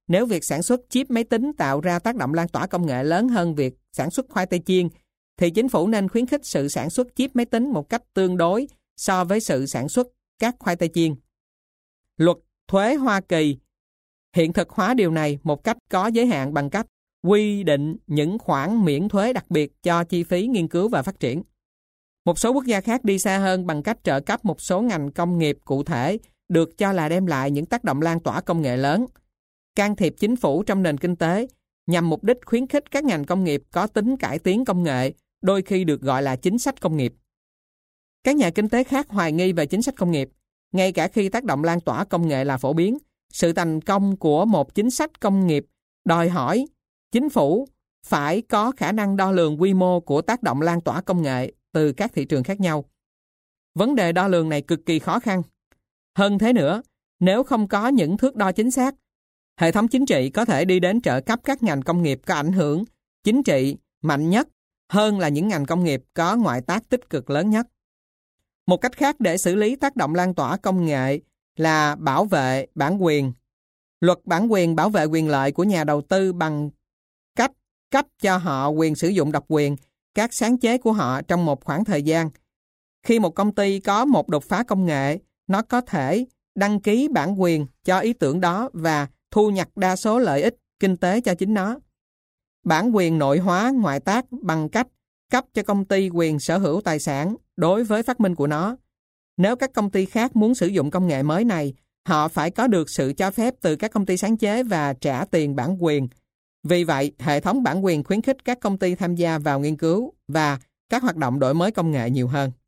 Nếu việc sản xuất chip máy tính tạo ra tác động lan tỏa công nghệ lớn hơn việc sản xuất khoai tây chiên, thì chính phủ nên khuyến khích sự sản xuất chip máy tính một cách tương đối so với sự sản xuất các khoai tây chiên. Luật thuế Hoa Kỳ hiện thực hóa điều này một cách có giới hạn bằng cách quy định những khoản miễn thuế đặc biệt cho chi phí nghiên cứu và phát triển. Một số quốc gia khác đi xa hơn bằng cách trợ cấp một số ngành công nghiệp cụ thể được cho là đem lại những tác động lan tỏa công nghệ lớn. Can thiệp chính phủ trong nền kinh tế nhằm mục đích khuyến khích các ngành công nghiệp có tính cải tiến công nghệ, đôi khi được gọi là chính sách công nghiệp. Các nhà kinh tế khác hoài nghi về chính sách công nghiệp, ngay cả khi tác động lan tỏa công nghệ là phổ biến. Sự thành công của một chính sách công nghiệp đòi hỏi chính phủ phải có khả năng đo lường quy mô của tác động lan tỏa công nghệ từ các thị trường khác nhau. Vấn đề đo lường này cực kỳ khó khăn. Hơn thế nữa, nếu không có những thước đo chính xác, hệ thống chính trị có thể đi đến trợ cấp các ngành công nghiệp có ảnh hưởng chính trị mạnh nhất hơn là những ngành công nghiệp có ngoại tác tích cực lớn nhất. Một cách khác để xử lý tác động lan tỏa công nghệ là bảo vệ bản quyền. Luật bản quyền bảo vệ quyền lợi của nhà đầu tư bằng cách cấp cho họ quyền sử dụng độc quyền các sáng chế của họ trong một khoảng thời gian. Khi một công ty có một đột phá công nghệ, nó có thể đăng ký bản quyền cho ý tưởng đó và thu nhặt đa số lợi ích kinh tế cho chính nó. Bản quyền nội hóa ngoại tác bằng cách cấp cho công ty quyền sở hữu tài sản đối với phát minh của nó. Nếu các công ty khác muốn sử dụng công nghệ mới này, họ phải có được sự cho phép từ các công ty sáng chế và trả tiền bản quyền. Vì vậy, hệ thống bản quyền khuyến khích các công ty tham gia vào nghiên cứu và các hoạt động đổi mới công nghệ nhiều hơn.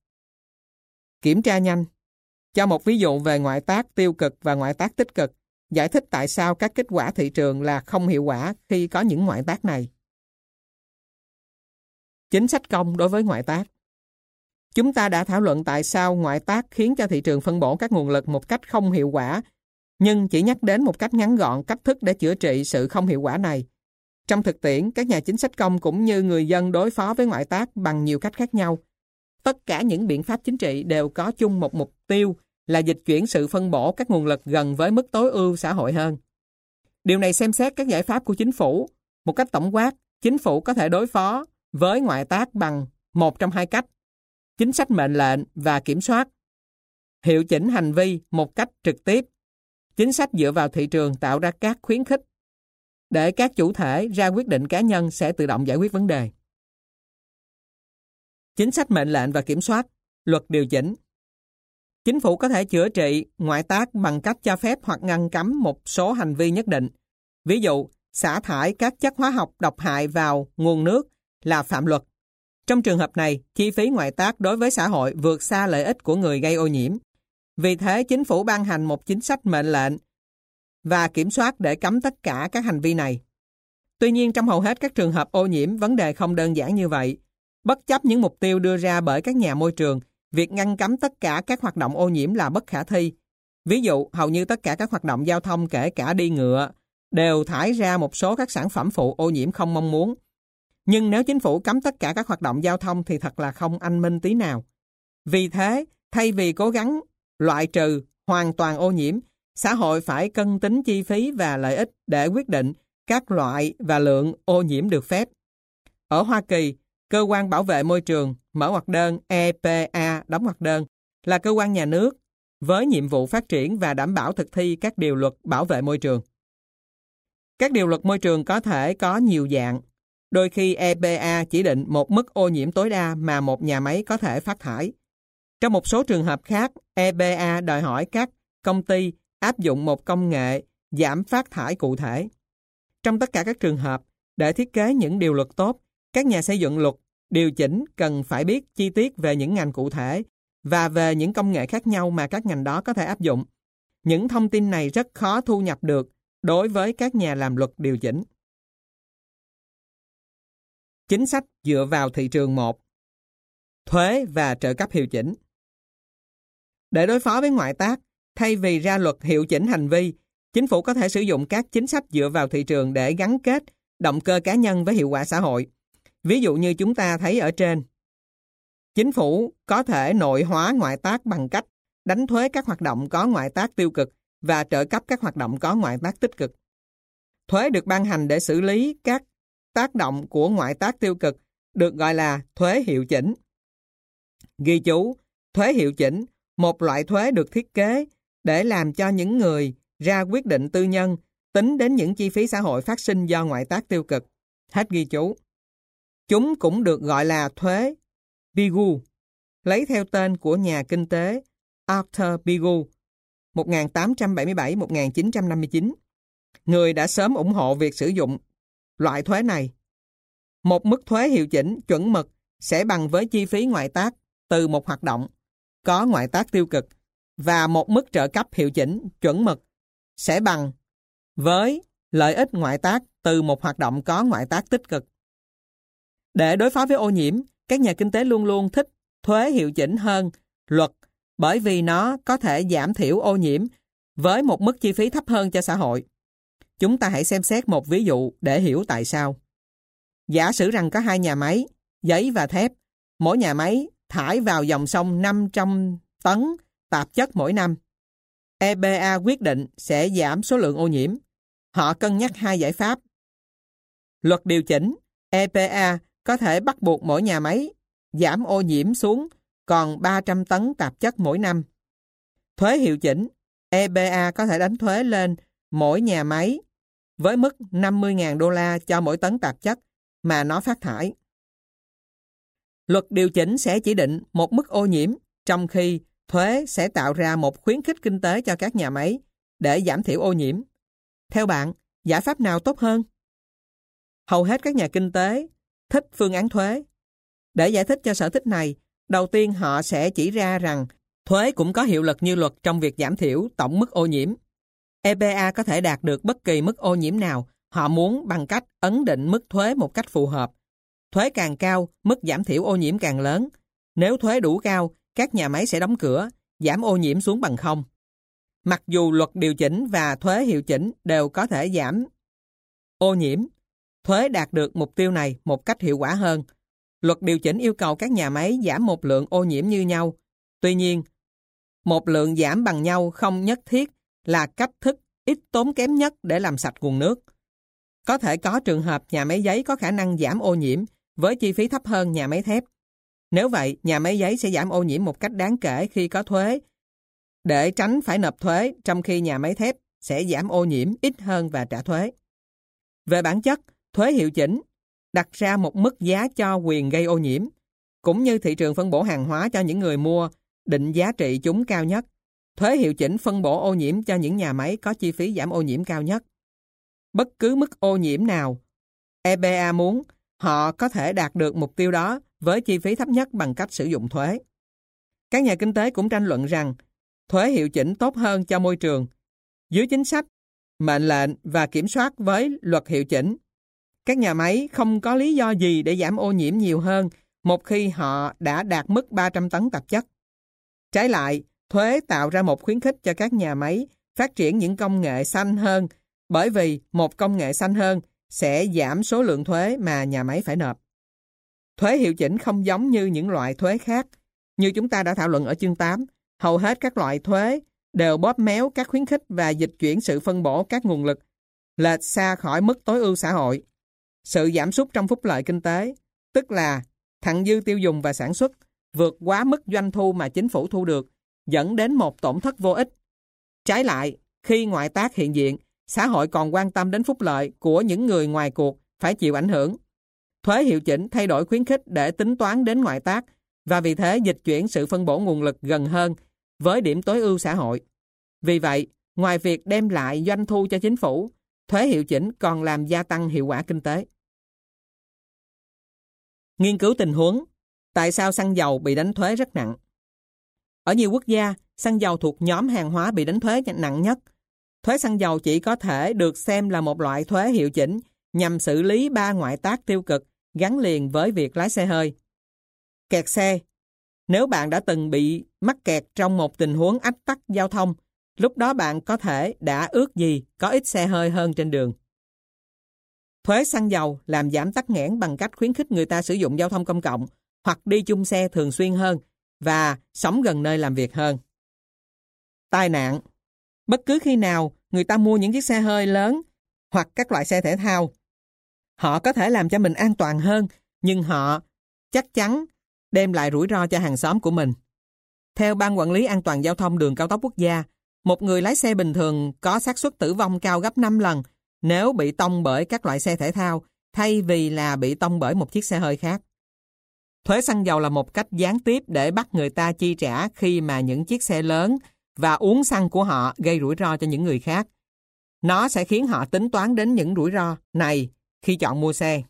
Kiểm tra nhanh. Cho một ví dụ về ngoại tác tiêu cực và ngoại tác tích cực, giải thích tại sao các kết quả thị trường là không hiệu quả khi có những ngoại tác này. Chính sách công đối với ngoại tác. Chúng ta đã thảo luận tại sao ngoại tác khiến cho thị trường phân bổ các nguồn lực một cách không hiệu quả, nhưng chỉ nhắc đến một cách ngắn gọn cách thức để chữa trị sự không hiệu quả này. Trong thực tiễn, các nhà chính sách công cũng như người dân đối phó với ngoại tác bằng nhiều cách khác nhau. Tất cả những biện pháp chính trị đều có chung một mục tiêu là dịch chuyển sự phân bổ các nguồn lực gần với mức tối ưu xã hội hơn. Điều này xem xét các giải pháp của chính phủ. Một cách tổng quát, chính phủ có thể đối phó với ngoại tác bằng một trong hai cách: chính sách mệnh lệnh và kiểm soát, hiệu chỉnh hành vi một cách trực tiếp, chính sách dựa vào thị trường tạo ra các khuyến khích để các chủ thể ra quyết định cá nhân sẽ tự động giải quyết vấn đề. Chính sách mệnh lệnh và kiểm soát, luật điều chỉnh. Chính phủ có thể chữa trị ngoại tác bằng cách cho phép hoặc ngăn cấm một số hành vi nhất định. Ví dụ, xả thải các chất hóa học độc hại vào nguồn nước là phạm luật. Trong trường hợp này, chi phí ngoại tác đối với xã hội vượt xa lợi ích của người gây ô nhiễm. Vì thế, chính phủ ban hành một chính sách mệnh lệnh và kiểm soát để cấm tất cả các hành vi này. Tuy nhiên, trong hầu hết các trường hợp ô nhiễm, vấn đề không đơn giản như vậy. Bất chấp những mục tiêu đưa ra bởi các nhà môi trường, việc ngăn cấm tất cả các hoạt động ô nhiễm là bất khả thi. Ví dụ, hầu như tất cả các hoạt động giao thông kể cả đi ngựa đều thải ra một số các sản phẩm phụ ô nhiễm không mong muốn. Nhưng nếu chính phủ cấm tất cả các hoạt động giao thông thì thật là không anh minh tí nào. Vì thế, thay vì cố gắng loại trừ hoàn toàn ô nhiễm, xã hội phải cân tính chi phí và lợi ích để quyết định các loại và lượng ô nhiễm được phép. Ở Hoa Kỳ, Cơ quan Bảo vệ Môi trường, mở ngoặc đơn EPA, đóng ngoặc đơn, là cơ quan nhà nước với nhiệm vụ phát triển và đảm bảo thực thi các điều luật bảo vệ môi trường. Các điều luật môi trường có thể có nhiều dạng. Đôi khi EPA chỉ định một mức ô nhiễm tối đa mà một nhà máy có thể phát thải. Trong một số trường hợp khác, EPA đòi hỏi các công ty áp dụng một công nghệ giảm phát thải cụ thể. Trong tất cả các trường hợp, để thiết kế những điều luật tốt, các nhà xây dựng luật điều chỉnh cần phải biết chi tiết về những ngành cụ thể và về những công nghệ khác nhau mà các ngành đó có thể áp dụng. Những thông tin này rất khó thu nhập được đối với các nhà làm luật điều chỉnh. Chính sách dựa vào thị trường 1. Thuế và trợ cấp hiệu chỉnh. Để đối phó với ngoại tác, thay vì ra luật hiệu chỉnh hành vi, chính phủ có thể sử dụng các chính sách dựa vào thị trường để gắn kết động cơ cá nhân với hiệu quả xã hội. Ví dụ như chúng ta thấy ở trên. Chính phủ có thể nội hóa ngoại tác bằng cách đánh thuế các hoạt động có ngoại tác tiêu cực và trợ cấp các hoạt động có ngoại tác tích cực. Thuế được ban hành để xử lý các tác động của ngoại tác tiêu cực được gọi là thuế hiệu chỉnh. Ghi chú, thuế hiệu chỉnh, một loại thuế được thiết kế để làm cho những người ra quyết định tư nhân tính đến những chi phí xã hội phát sinh do ngoại tác tiêu cực. Hết ghi chú. Chúng cũng được gọi là thuế Pigou, lấy theo tên của nhà kinh tế Arthur Pigou, 1877-1959, người đã sớm ủng hộ việc sử dụng loại thuế này. Một mức thuế hiệu chỉnh chuẩn mực sẽ bằng với chi phí ngoại tác từ một hoạt động có ngoại tác tiêu cực, và một mức trợ cấp hiệu chỉnh chuẩn mực sẽ bằng với lợi ích ngoại tác từ một hoạt động có ngoại tác tích cực. Để đối phó với ô nhiễm, các nhà kinh tế luôn luôn thích thuế hiệu chỉnh hơn luật, bởi vì nó có thể giảm thiểu ô nhiễm với một mức chi phí thấp hơn cho xã hội. Chúng ta hãy xem xét một ví dụ để hiểu tại sao. Giả sử rằng có hai nhà máy, giấy và thép. Mỗi nhà máy thải vào dòng sông 500 tấn tạp chất mỗi năm. EPA quyết định sẽ giảm số lượng ô nhiễm. Họ cân nhắc hai giải pháp. Luật điều chỉnh, EPA có thể bắt buộc mỗi nhà máy giảm ô nhiễm xuống còn 300 tấn tạp chất mỗi năm. Thuế hiệu chỉnh, EPA có thể đánh thuế lên mỗi nhà máy với mức 50.000 đô la cho mỗi tấn tạp chất mà nó phát thải. Luật điều chỉnh sẽ chỉ định một mức ô nhiễm, trong khi thuế sẽ tạo ra một khuyến khích kinh tế cho các nhà máy để giảm thiểu ô nhiễm. Theo bạn, giải pháp nào tốt hơn? Hầu hết các nhà kinh tế thích phương án thuế. Để giải thích cho sở thích này, đầu tiên họ sẽ chỉ ra rằng thuế cũng có hiệu lực như luật trong việc giảm thiểu tổng mức ô nhiễm. EPA có thể đạt được bất kỳ mức ô nhiễm nào họ muốn bằng cách ấn định mức thuế một cách phù hợp. Thuế càng cao, mức giảm thiểu ô nhiễm càng lớn. Nếu thuế đủ cao, các nhà máy sẽ đóng cửa, giảm ô nhiễm xuống bằng không. Mặc dù luật điều chỉnh và thuế hiệu chỉnh đều có thể giảm ô nhiễm, thuế đạt được mục tiêu này một cách hiệu quả hơn. Luật điều chỉnh yêu cầu các nhà máy giảm một lượng ô nhiễm như nhau. Tuy nhiên, một lượng giảm bằng nhau không nhất thiết là cách thức ít tốn kém nhất để làm sạch nguồn nước. Có thể có trường hợp nhà máy giấy có khả năng giảm ô nhiễm với chi phí thấp hơn nhà máy thép. Nếu vậy, nhà máy giấy sẽ giảm ô nhiễm một cách đáng kể khi có thuế, để tránh phải nộp thuế, trong khi nhà máy thép sẽ giảm ô nhiễm ít hơn và trả thuế. Về bản chất, thuế hiệu chỉnh đặt ra một mức giá cho quyền gây ô nhiễm, cũng như thị trường phân bổ hàng hóa cho những người mua, định giá trị chúng cao nhất. Thuế hiệu chỉnh phân bổ ô nhiễm cho những nhà máy có chi phí giảm ô nhiễm cao nhất. Bất cứ mức ô nhiễm nào EPA muốn, họ có thể đạt được mục tiêu đó với chi phí thấp nhất bằng cách sử dụng thuế. Các nhà kinh tế cũng tranh luận rằng thuế hiệu chỉnh tốt hơn cho môi trường. Dưới chính sách, mệnh lệnh và kiểm soát với luật hiệu chỉnh, các nhà máy không có lý do gì để giảm ô nhiễm nhiều hơn một khi họ đã đạt mức 300 tấn tạp chất. Trái lại, thuế tạo ra một khuyến khích cho các nhà máy phát triển những công nghệ xanh hơn, bởi vì một công nghệ xanh hơn sẽ giảm số lượng thuế mà nhà máy phải nộp. Thuế hiệu chỉnh không giống như những loại thuế khác. Như chúng ta đã thảo luận ở chương 8, hầu hết các loại thuế đều bóp méo các khuyến khích và dịch chuyển sự phân bổ các nguồn lực lệch xa khỏi mức tối ưu xã hội. Sự giảm sút trong phúc lợi kinh tế, tức là thặng dư tiêu dùng và sản xuất, vượt quá mức doanh thu mà chính phủ thu được, dẫn đến một tổn thất vô ích. Trái lại, khi ngoại tác hiện diện, xã hội còn quan tâm đến phúc lợi của những người ngoài cuộc phải chịu ảnh hưởng. Thuế hiệu chỉnh thay đổi khuyến khích để tính toán đến ngoại tác, và vì thế dịch chuyển sự phân bổ nguồn lực gần hơn với điểm tối ưu xã hội. Vì vậy, ngoài việc đem lại doanh thu cho chính phủ, thuế hiệu chỉnh còn làm gia tăng hiệu quả kinh tế. Nghiên cứu tình huống, tại sao xăng dầu bị đánh thuế rất nặng? Ở nhiều quốc gia, xăng dầu thuộc nhóm hàng hóa bị đánh thuế nặng nhất. Thuế xăng dầu chỉ có thể được xem là một loại thuế hiệu chỉnh nhằm xử lý 3 ngoại tác tiêu cực gắn liền với việc lái xe hơi. Kẹt xe. Nếu bạn đã từng bị mắc kẹt trong một tình huống ách tắc giao thông, lúc đó bạn có thể đã ước gì có ít xe hơi hơn trên đường. Thuế xăng dầu làm giảm tắc nghẽn bằng cách khuyến khích người ta sử dụng giao thông công cộng hoặc đi chung xe thường xuyên hơn và sống gần nơi làm việc hơn. Tai nạn. Bất cứ khi nào người ta mua những chiếc xe hơi lớn hoặc các loại xe thể thao. Họ có thể làm cho mình an toàn hơn, nhưng họ chắc chắn đem lại rủi ro cho hàng xóm của mình. Theo Ban Quản lý An toàn Giao thông Đường Cao tốc Quốc gia, một người lái xe bình thường có xác suất tử vong cao gấp 5 lần nếu bị tông bởi các loại xe thể thao, thay vì là bị tông bởi một chiếc xe hơi khác. Thuế xăng dầu là một cách gián tiếp để bắt người ta chi trả khi mà những chiếc xe lớn và uống xăng của họ gây rủi ro cho những người khác. Nó sẽ khiến họ tính toán đến những rủi ro này khi chọn mua xe.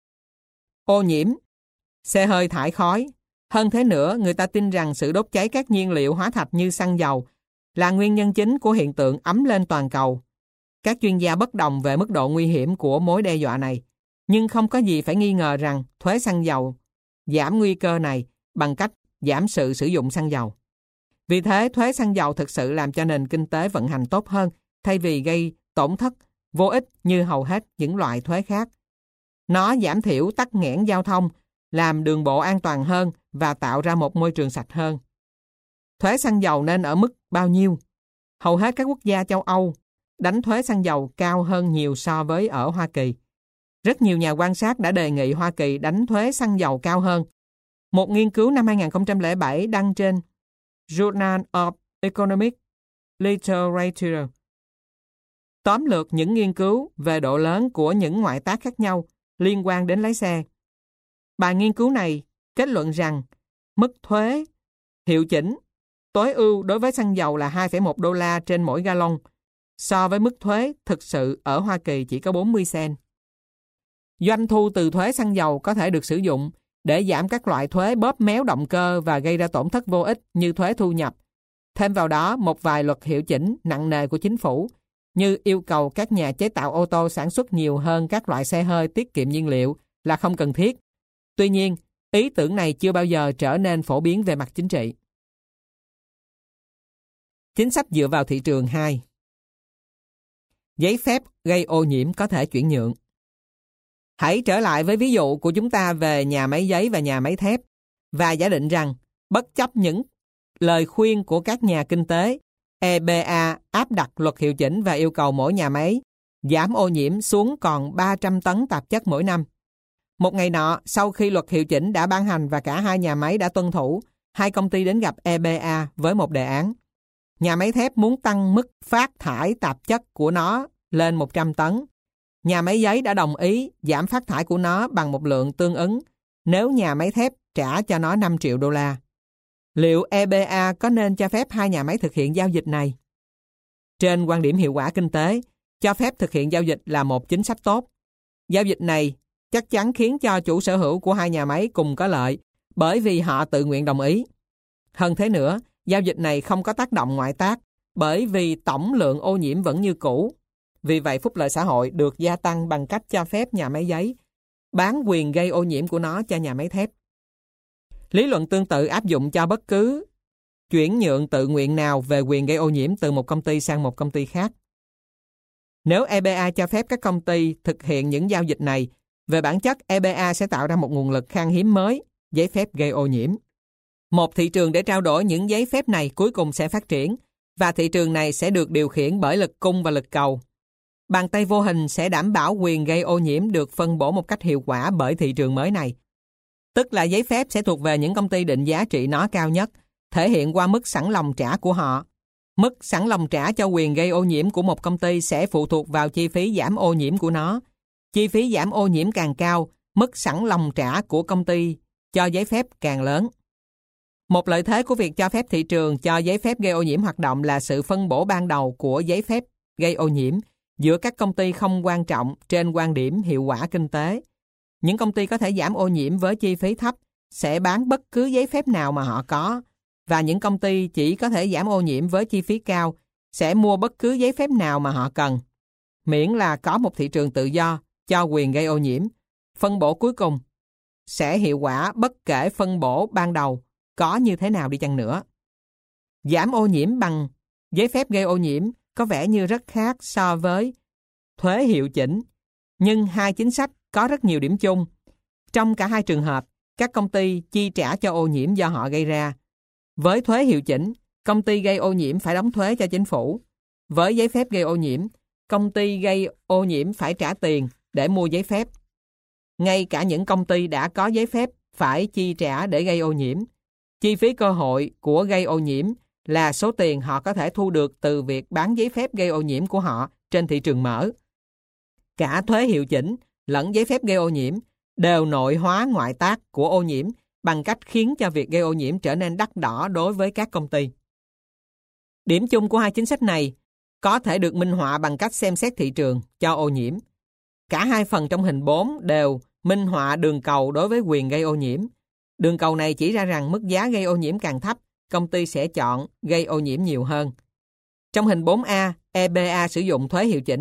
Ô nhiễm, xe hơi thải khói. Hơn thế nữa, người ta tin rằng sự đốt cháy các nhiên liệu hóa thạch như xăng dầu là nguyên nhân chính của hiện tượng ấm lên toàn cầu. Các chuyên gia bất đồng về mức độ nguy hiểm của mối đe dọa này, nhưng không có gì phải nghi ngờ rằng thuế xăng dầu giảm nguy cơ này bằng cách giảm sự sử dụng xăng dầu. Vì thế, thuế xăng dầu thực sự làm cho nền kinh tế vận hành tốt hơn, thay vì gây tổn thất vô ích như hầu hết những loại thuế khác. Nó giảm thiểu tắc nghẽn giao thông, làm đường bộ an toàn hơn và tạo ra một môi trường sạch hơn. Thuế xăng dầu nên ở mức bao nhiêu? Hầu hết các quốc gia châu Âu đánh thuế xăng dầu cao hơn nhiều so với ở Hoa Kỳ. Rất nhiều nhà quan sát đã đề nghị Hoa Kỳ đánh thuế xăng dầu cao hơn. Một nghiên cứu năm 2007 đăng trên Journal of Economic Literature tóm lược những nghiên cứu về độ lớn của những ngoại tác khác nhau liên quan đến lái xe. Bài nghiên cứu này kết luận rằng mức thuế hiệu chỉnh tối ưu đối với xăng dầu là 2,1 đô la trên mỗi gallon, so với mức thuế thực sự ở Hoa Kỳ chỉ có 40 cent. Doanh thu từ thuế xăng dầu có thể được sử dụng để giảm các loại thuế bóp méo động cơ và gây ra tổn thất vô ích như thuế thu nhập. Thêm vào đó, một vài luật hiệu chỉnh nặng nề của chính phủ, như yêu cầu các nhà chế tạo ô tô sản xuất nhiều hơn các loại xe hơi tiết kiệm nhiên liệu, là không cần thiết. Tuy nhiên, ý tưởng này chưa bao giờ trở nên phổ biến về mặt chính trị. Chính sách dựa vào thị trường 2. Giấy phép gây ô nhiễm có thể chuyển nhượng. Hãy trở lại với ví dụ của chúng ta về nhà máy giấy và nhà máy thép và giả định rằng, bất chấp những lời khuyên của các nhà kinh tế, EBA áp đặt luật hiệu chỉnh và yêu cầu mỗi nhà máy giảm ô nhiễm xuống còn 300 tấn tạp chất mỗi năm. Một ngày nọ, sau khi luật hiệu chỉnh đã ban hành và cả hai nhà máy đã tuân thủ, hai công ty đến gặp EBA với một đề án. Nhà máy thép muốn tăng mức phát thải tạp chất của nó lên 100 tấn. Nhà máy giấy đã đồng ý giảm phát thải của nó bằng một lượng tương ứng nếu nhà máy thép trả cho nó 5 triệu đô la. Liệu EBA có nên cho phép hai nhà máy thực hiện giao dịch này? Trên quan điểm hiệu quả kinh tế, cho phép thực hiện giao dịch là một chính sách tốt. Giao dịch này chắc chắn khiến cho chủ sở hữu của hai nhà máy cùng có lợi, bởi vì họ tự nguyện đồng ý. Hơn thế nữa, giao dịch này không có tác động ngoại tác, bởi vì tổng lượng ô nhiễm vẫn như cũ. Vì vậy, phúc lợi xã hội được gia tăng bằng cách cho phép nhà máy giấy bán quyền gây ô nhiễm của nó cho nhà máy thép. Lý luận tương tự áp dụng cho bất cứ chuyển nhượng tự nguyện nào về quyền gây ô nhiễm từ một công ty sang một công ty khác. Nếu EBA cho phép các công ty thực hiện những giao dịch này, về bản chất EBA sẽ tạo ra một nguồn lực khan hiếm mới, giấy phép gây ô nhiễm. Một thị trường để trao đổi những giấy phép này cuối cùng sẽ phát triển, và thị trường này sẽ được điều khiển bởi lực cung và lực cầu. Bàn tay vô hình sẽ đảm bảo quyền gây ô nhiễm được phân bổ một cách hiệu quả bởi thị trường mới này. Tức là giấy phép sẽ thuộc về những công ty định giá trị nó cao nhất, thể hiện qua mức sẵn lòng trả của họ. Mức sẵn lòng trả cho quyền gây ô nhiễm của một công ty sẽ phụ thuộc vào chi phí giảm ô nhiễm của nó. Chi phí giảm ô nhiễm càng cao, mức sẵn lòng trả của công ty cho giấy phép càng lớn. Một lợi thế của việc cho phép thị trường cho giấy phép gây ô nhiễm hoạt động là sự phân bổ ban đầu của giấy phép gây ô nhiễm giữa các công ty không quan trọng trên quan điểm hiệu quả kinh tế. Những công ty có thể giảm ô nhiễm với chi phí thấp sẽ bán bất cứ giấy phép nào mà họ có, và những công ty chỉ có thể giảm ô nhiễm với chi phí cao sẽ mua bất cứ giấy phép nào mà họ cần. Miễn là có một thị trường tự do cho quyền gây ô nhiễm, phân bổ cuối cùng sẽ hiệu quả bất kể phân bổ ban đầu có như thế nào đi chăng nữa. Giảm ô nhiễm bằng giấy phép gây ô nhiễm có vẻ như rất khác so với thuế hiệu chỉnh, nhưng hai chính sách có rất nhiều điểm chung. Trong cả hai trường hợp, các công ty chi trả cho ô nhiễm do họ gây ra. Với thuế hiệu chỉnh, công ty gây ô nhiễm phải đóng thuế cho chính phủ. Với giấy phép gây ô nhiễm, công ty gây ô nhiễm phải trả tiền để mua giấy phép. Ngay cả những công ty đã có giấy phép phải chi trả để gây ô nhiễm. Chi phí cơ hội của gây ô nhiễm là số tiền họ có thể thu được từ việc bán giấy phép gây ô nhiễm của họ trên thị trường mở. Cả thuế hiệu chỉnh lẫn giấy phép gây ô nhiễm đều nội hóa ngoại tác của ô nhiễm bằng cách khiến cho việc gây ô nhiễm trở nên đắt đỏ đối với các công ty. Điểm chung của hai chính sách này có thể được minh họa bằng cách xem xét thị trường cho ô nhiễm. Cả hai phần trong hình 4 đều minh họa đường cầu đối với quyền gây ô nhiễm. Đường cầu này chỉ ra rằng mức giá gây ô nhiễm càng thấp, công ty sẽ chọn gây ô nhiễm nhiều hơn. Trong hình 4A, EBA sử dụng thuế hiệu chỉnh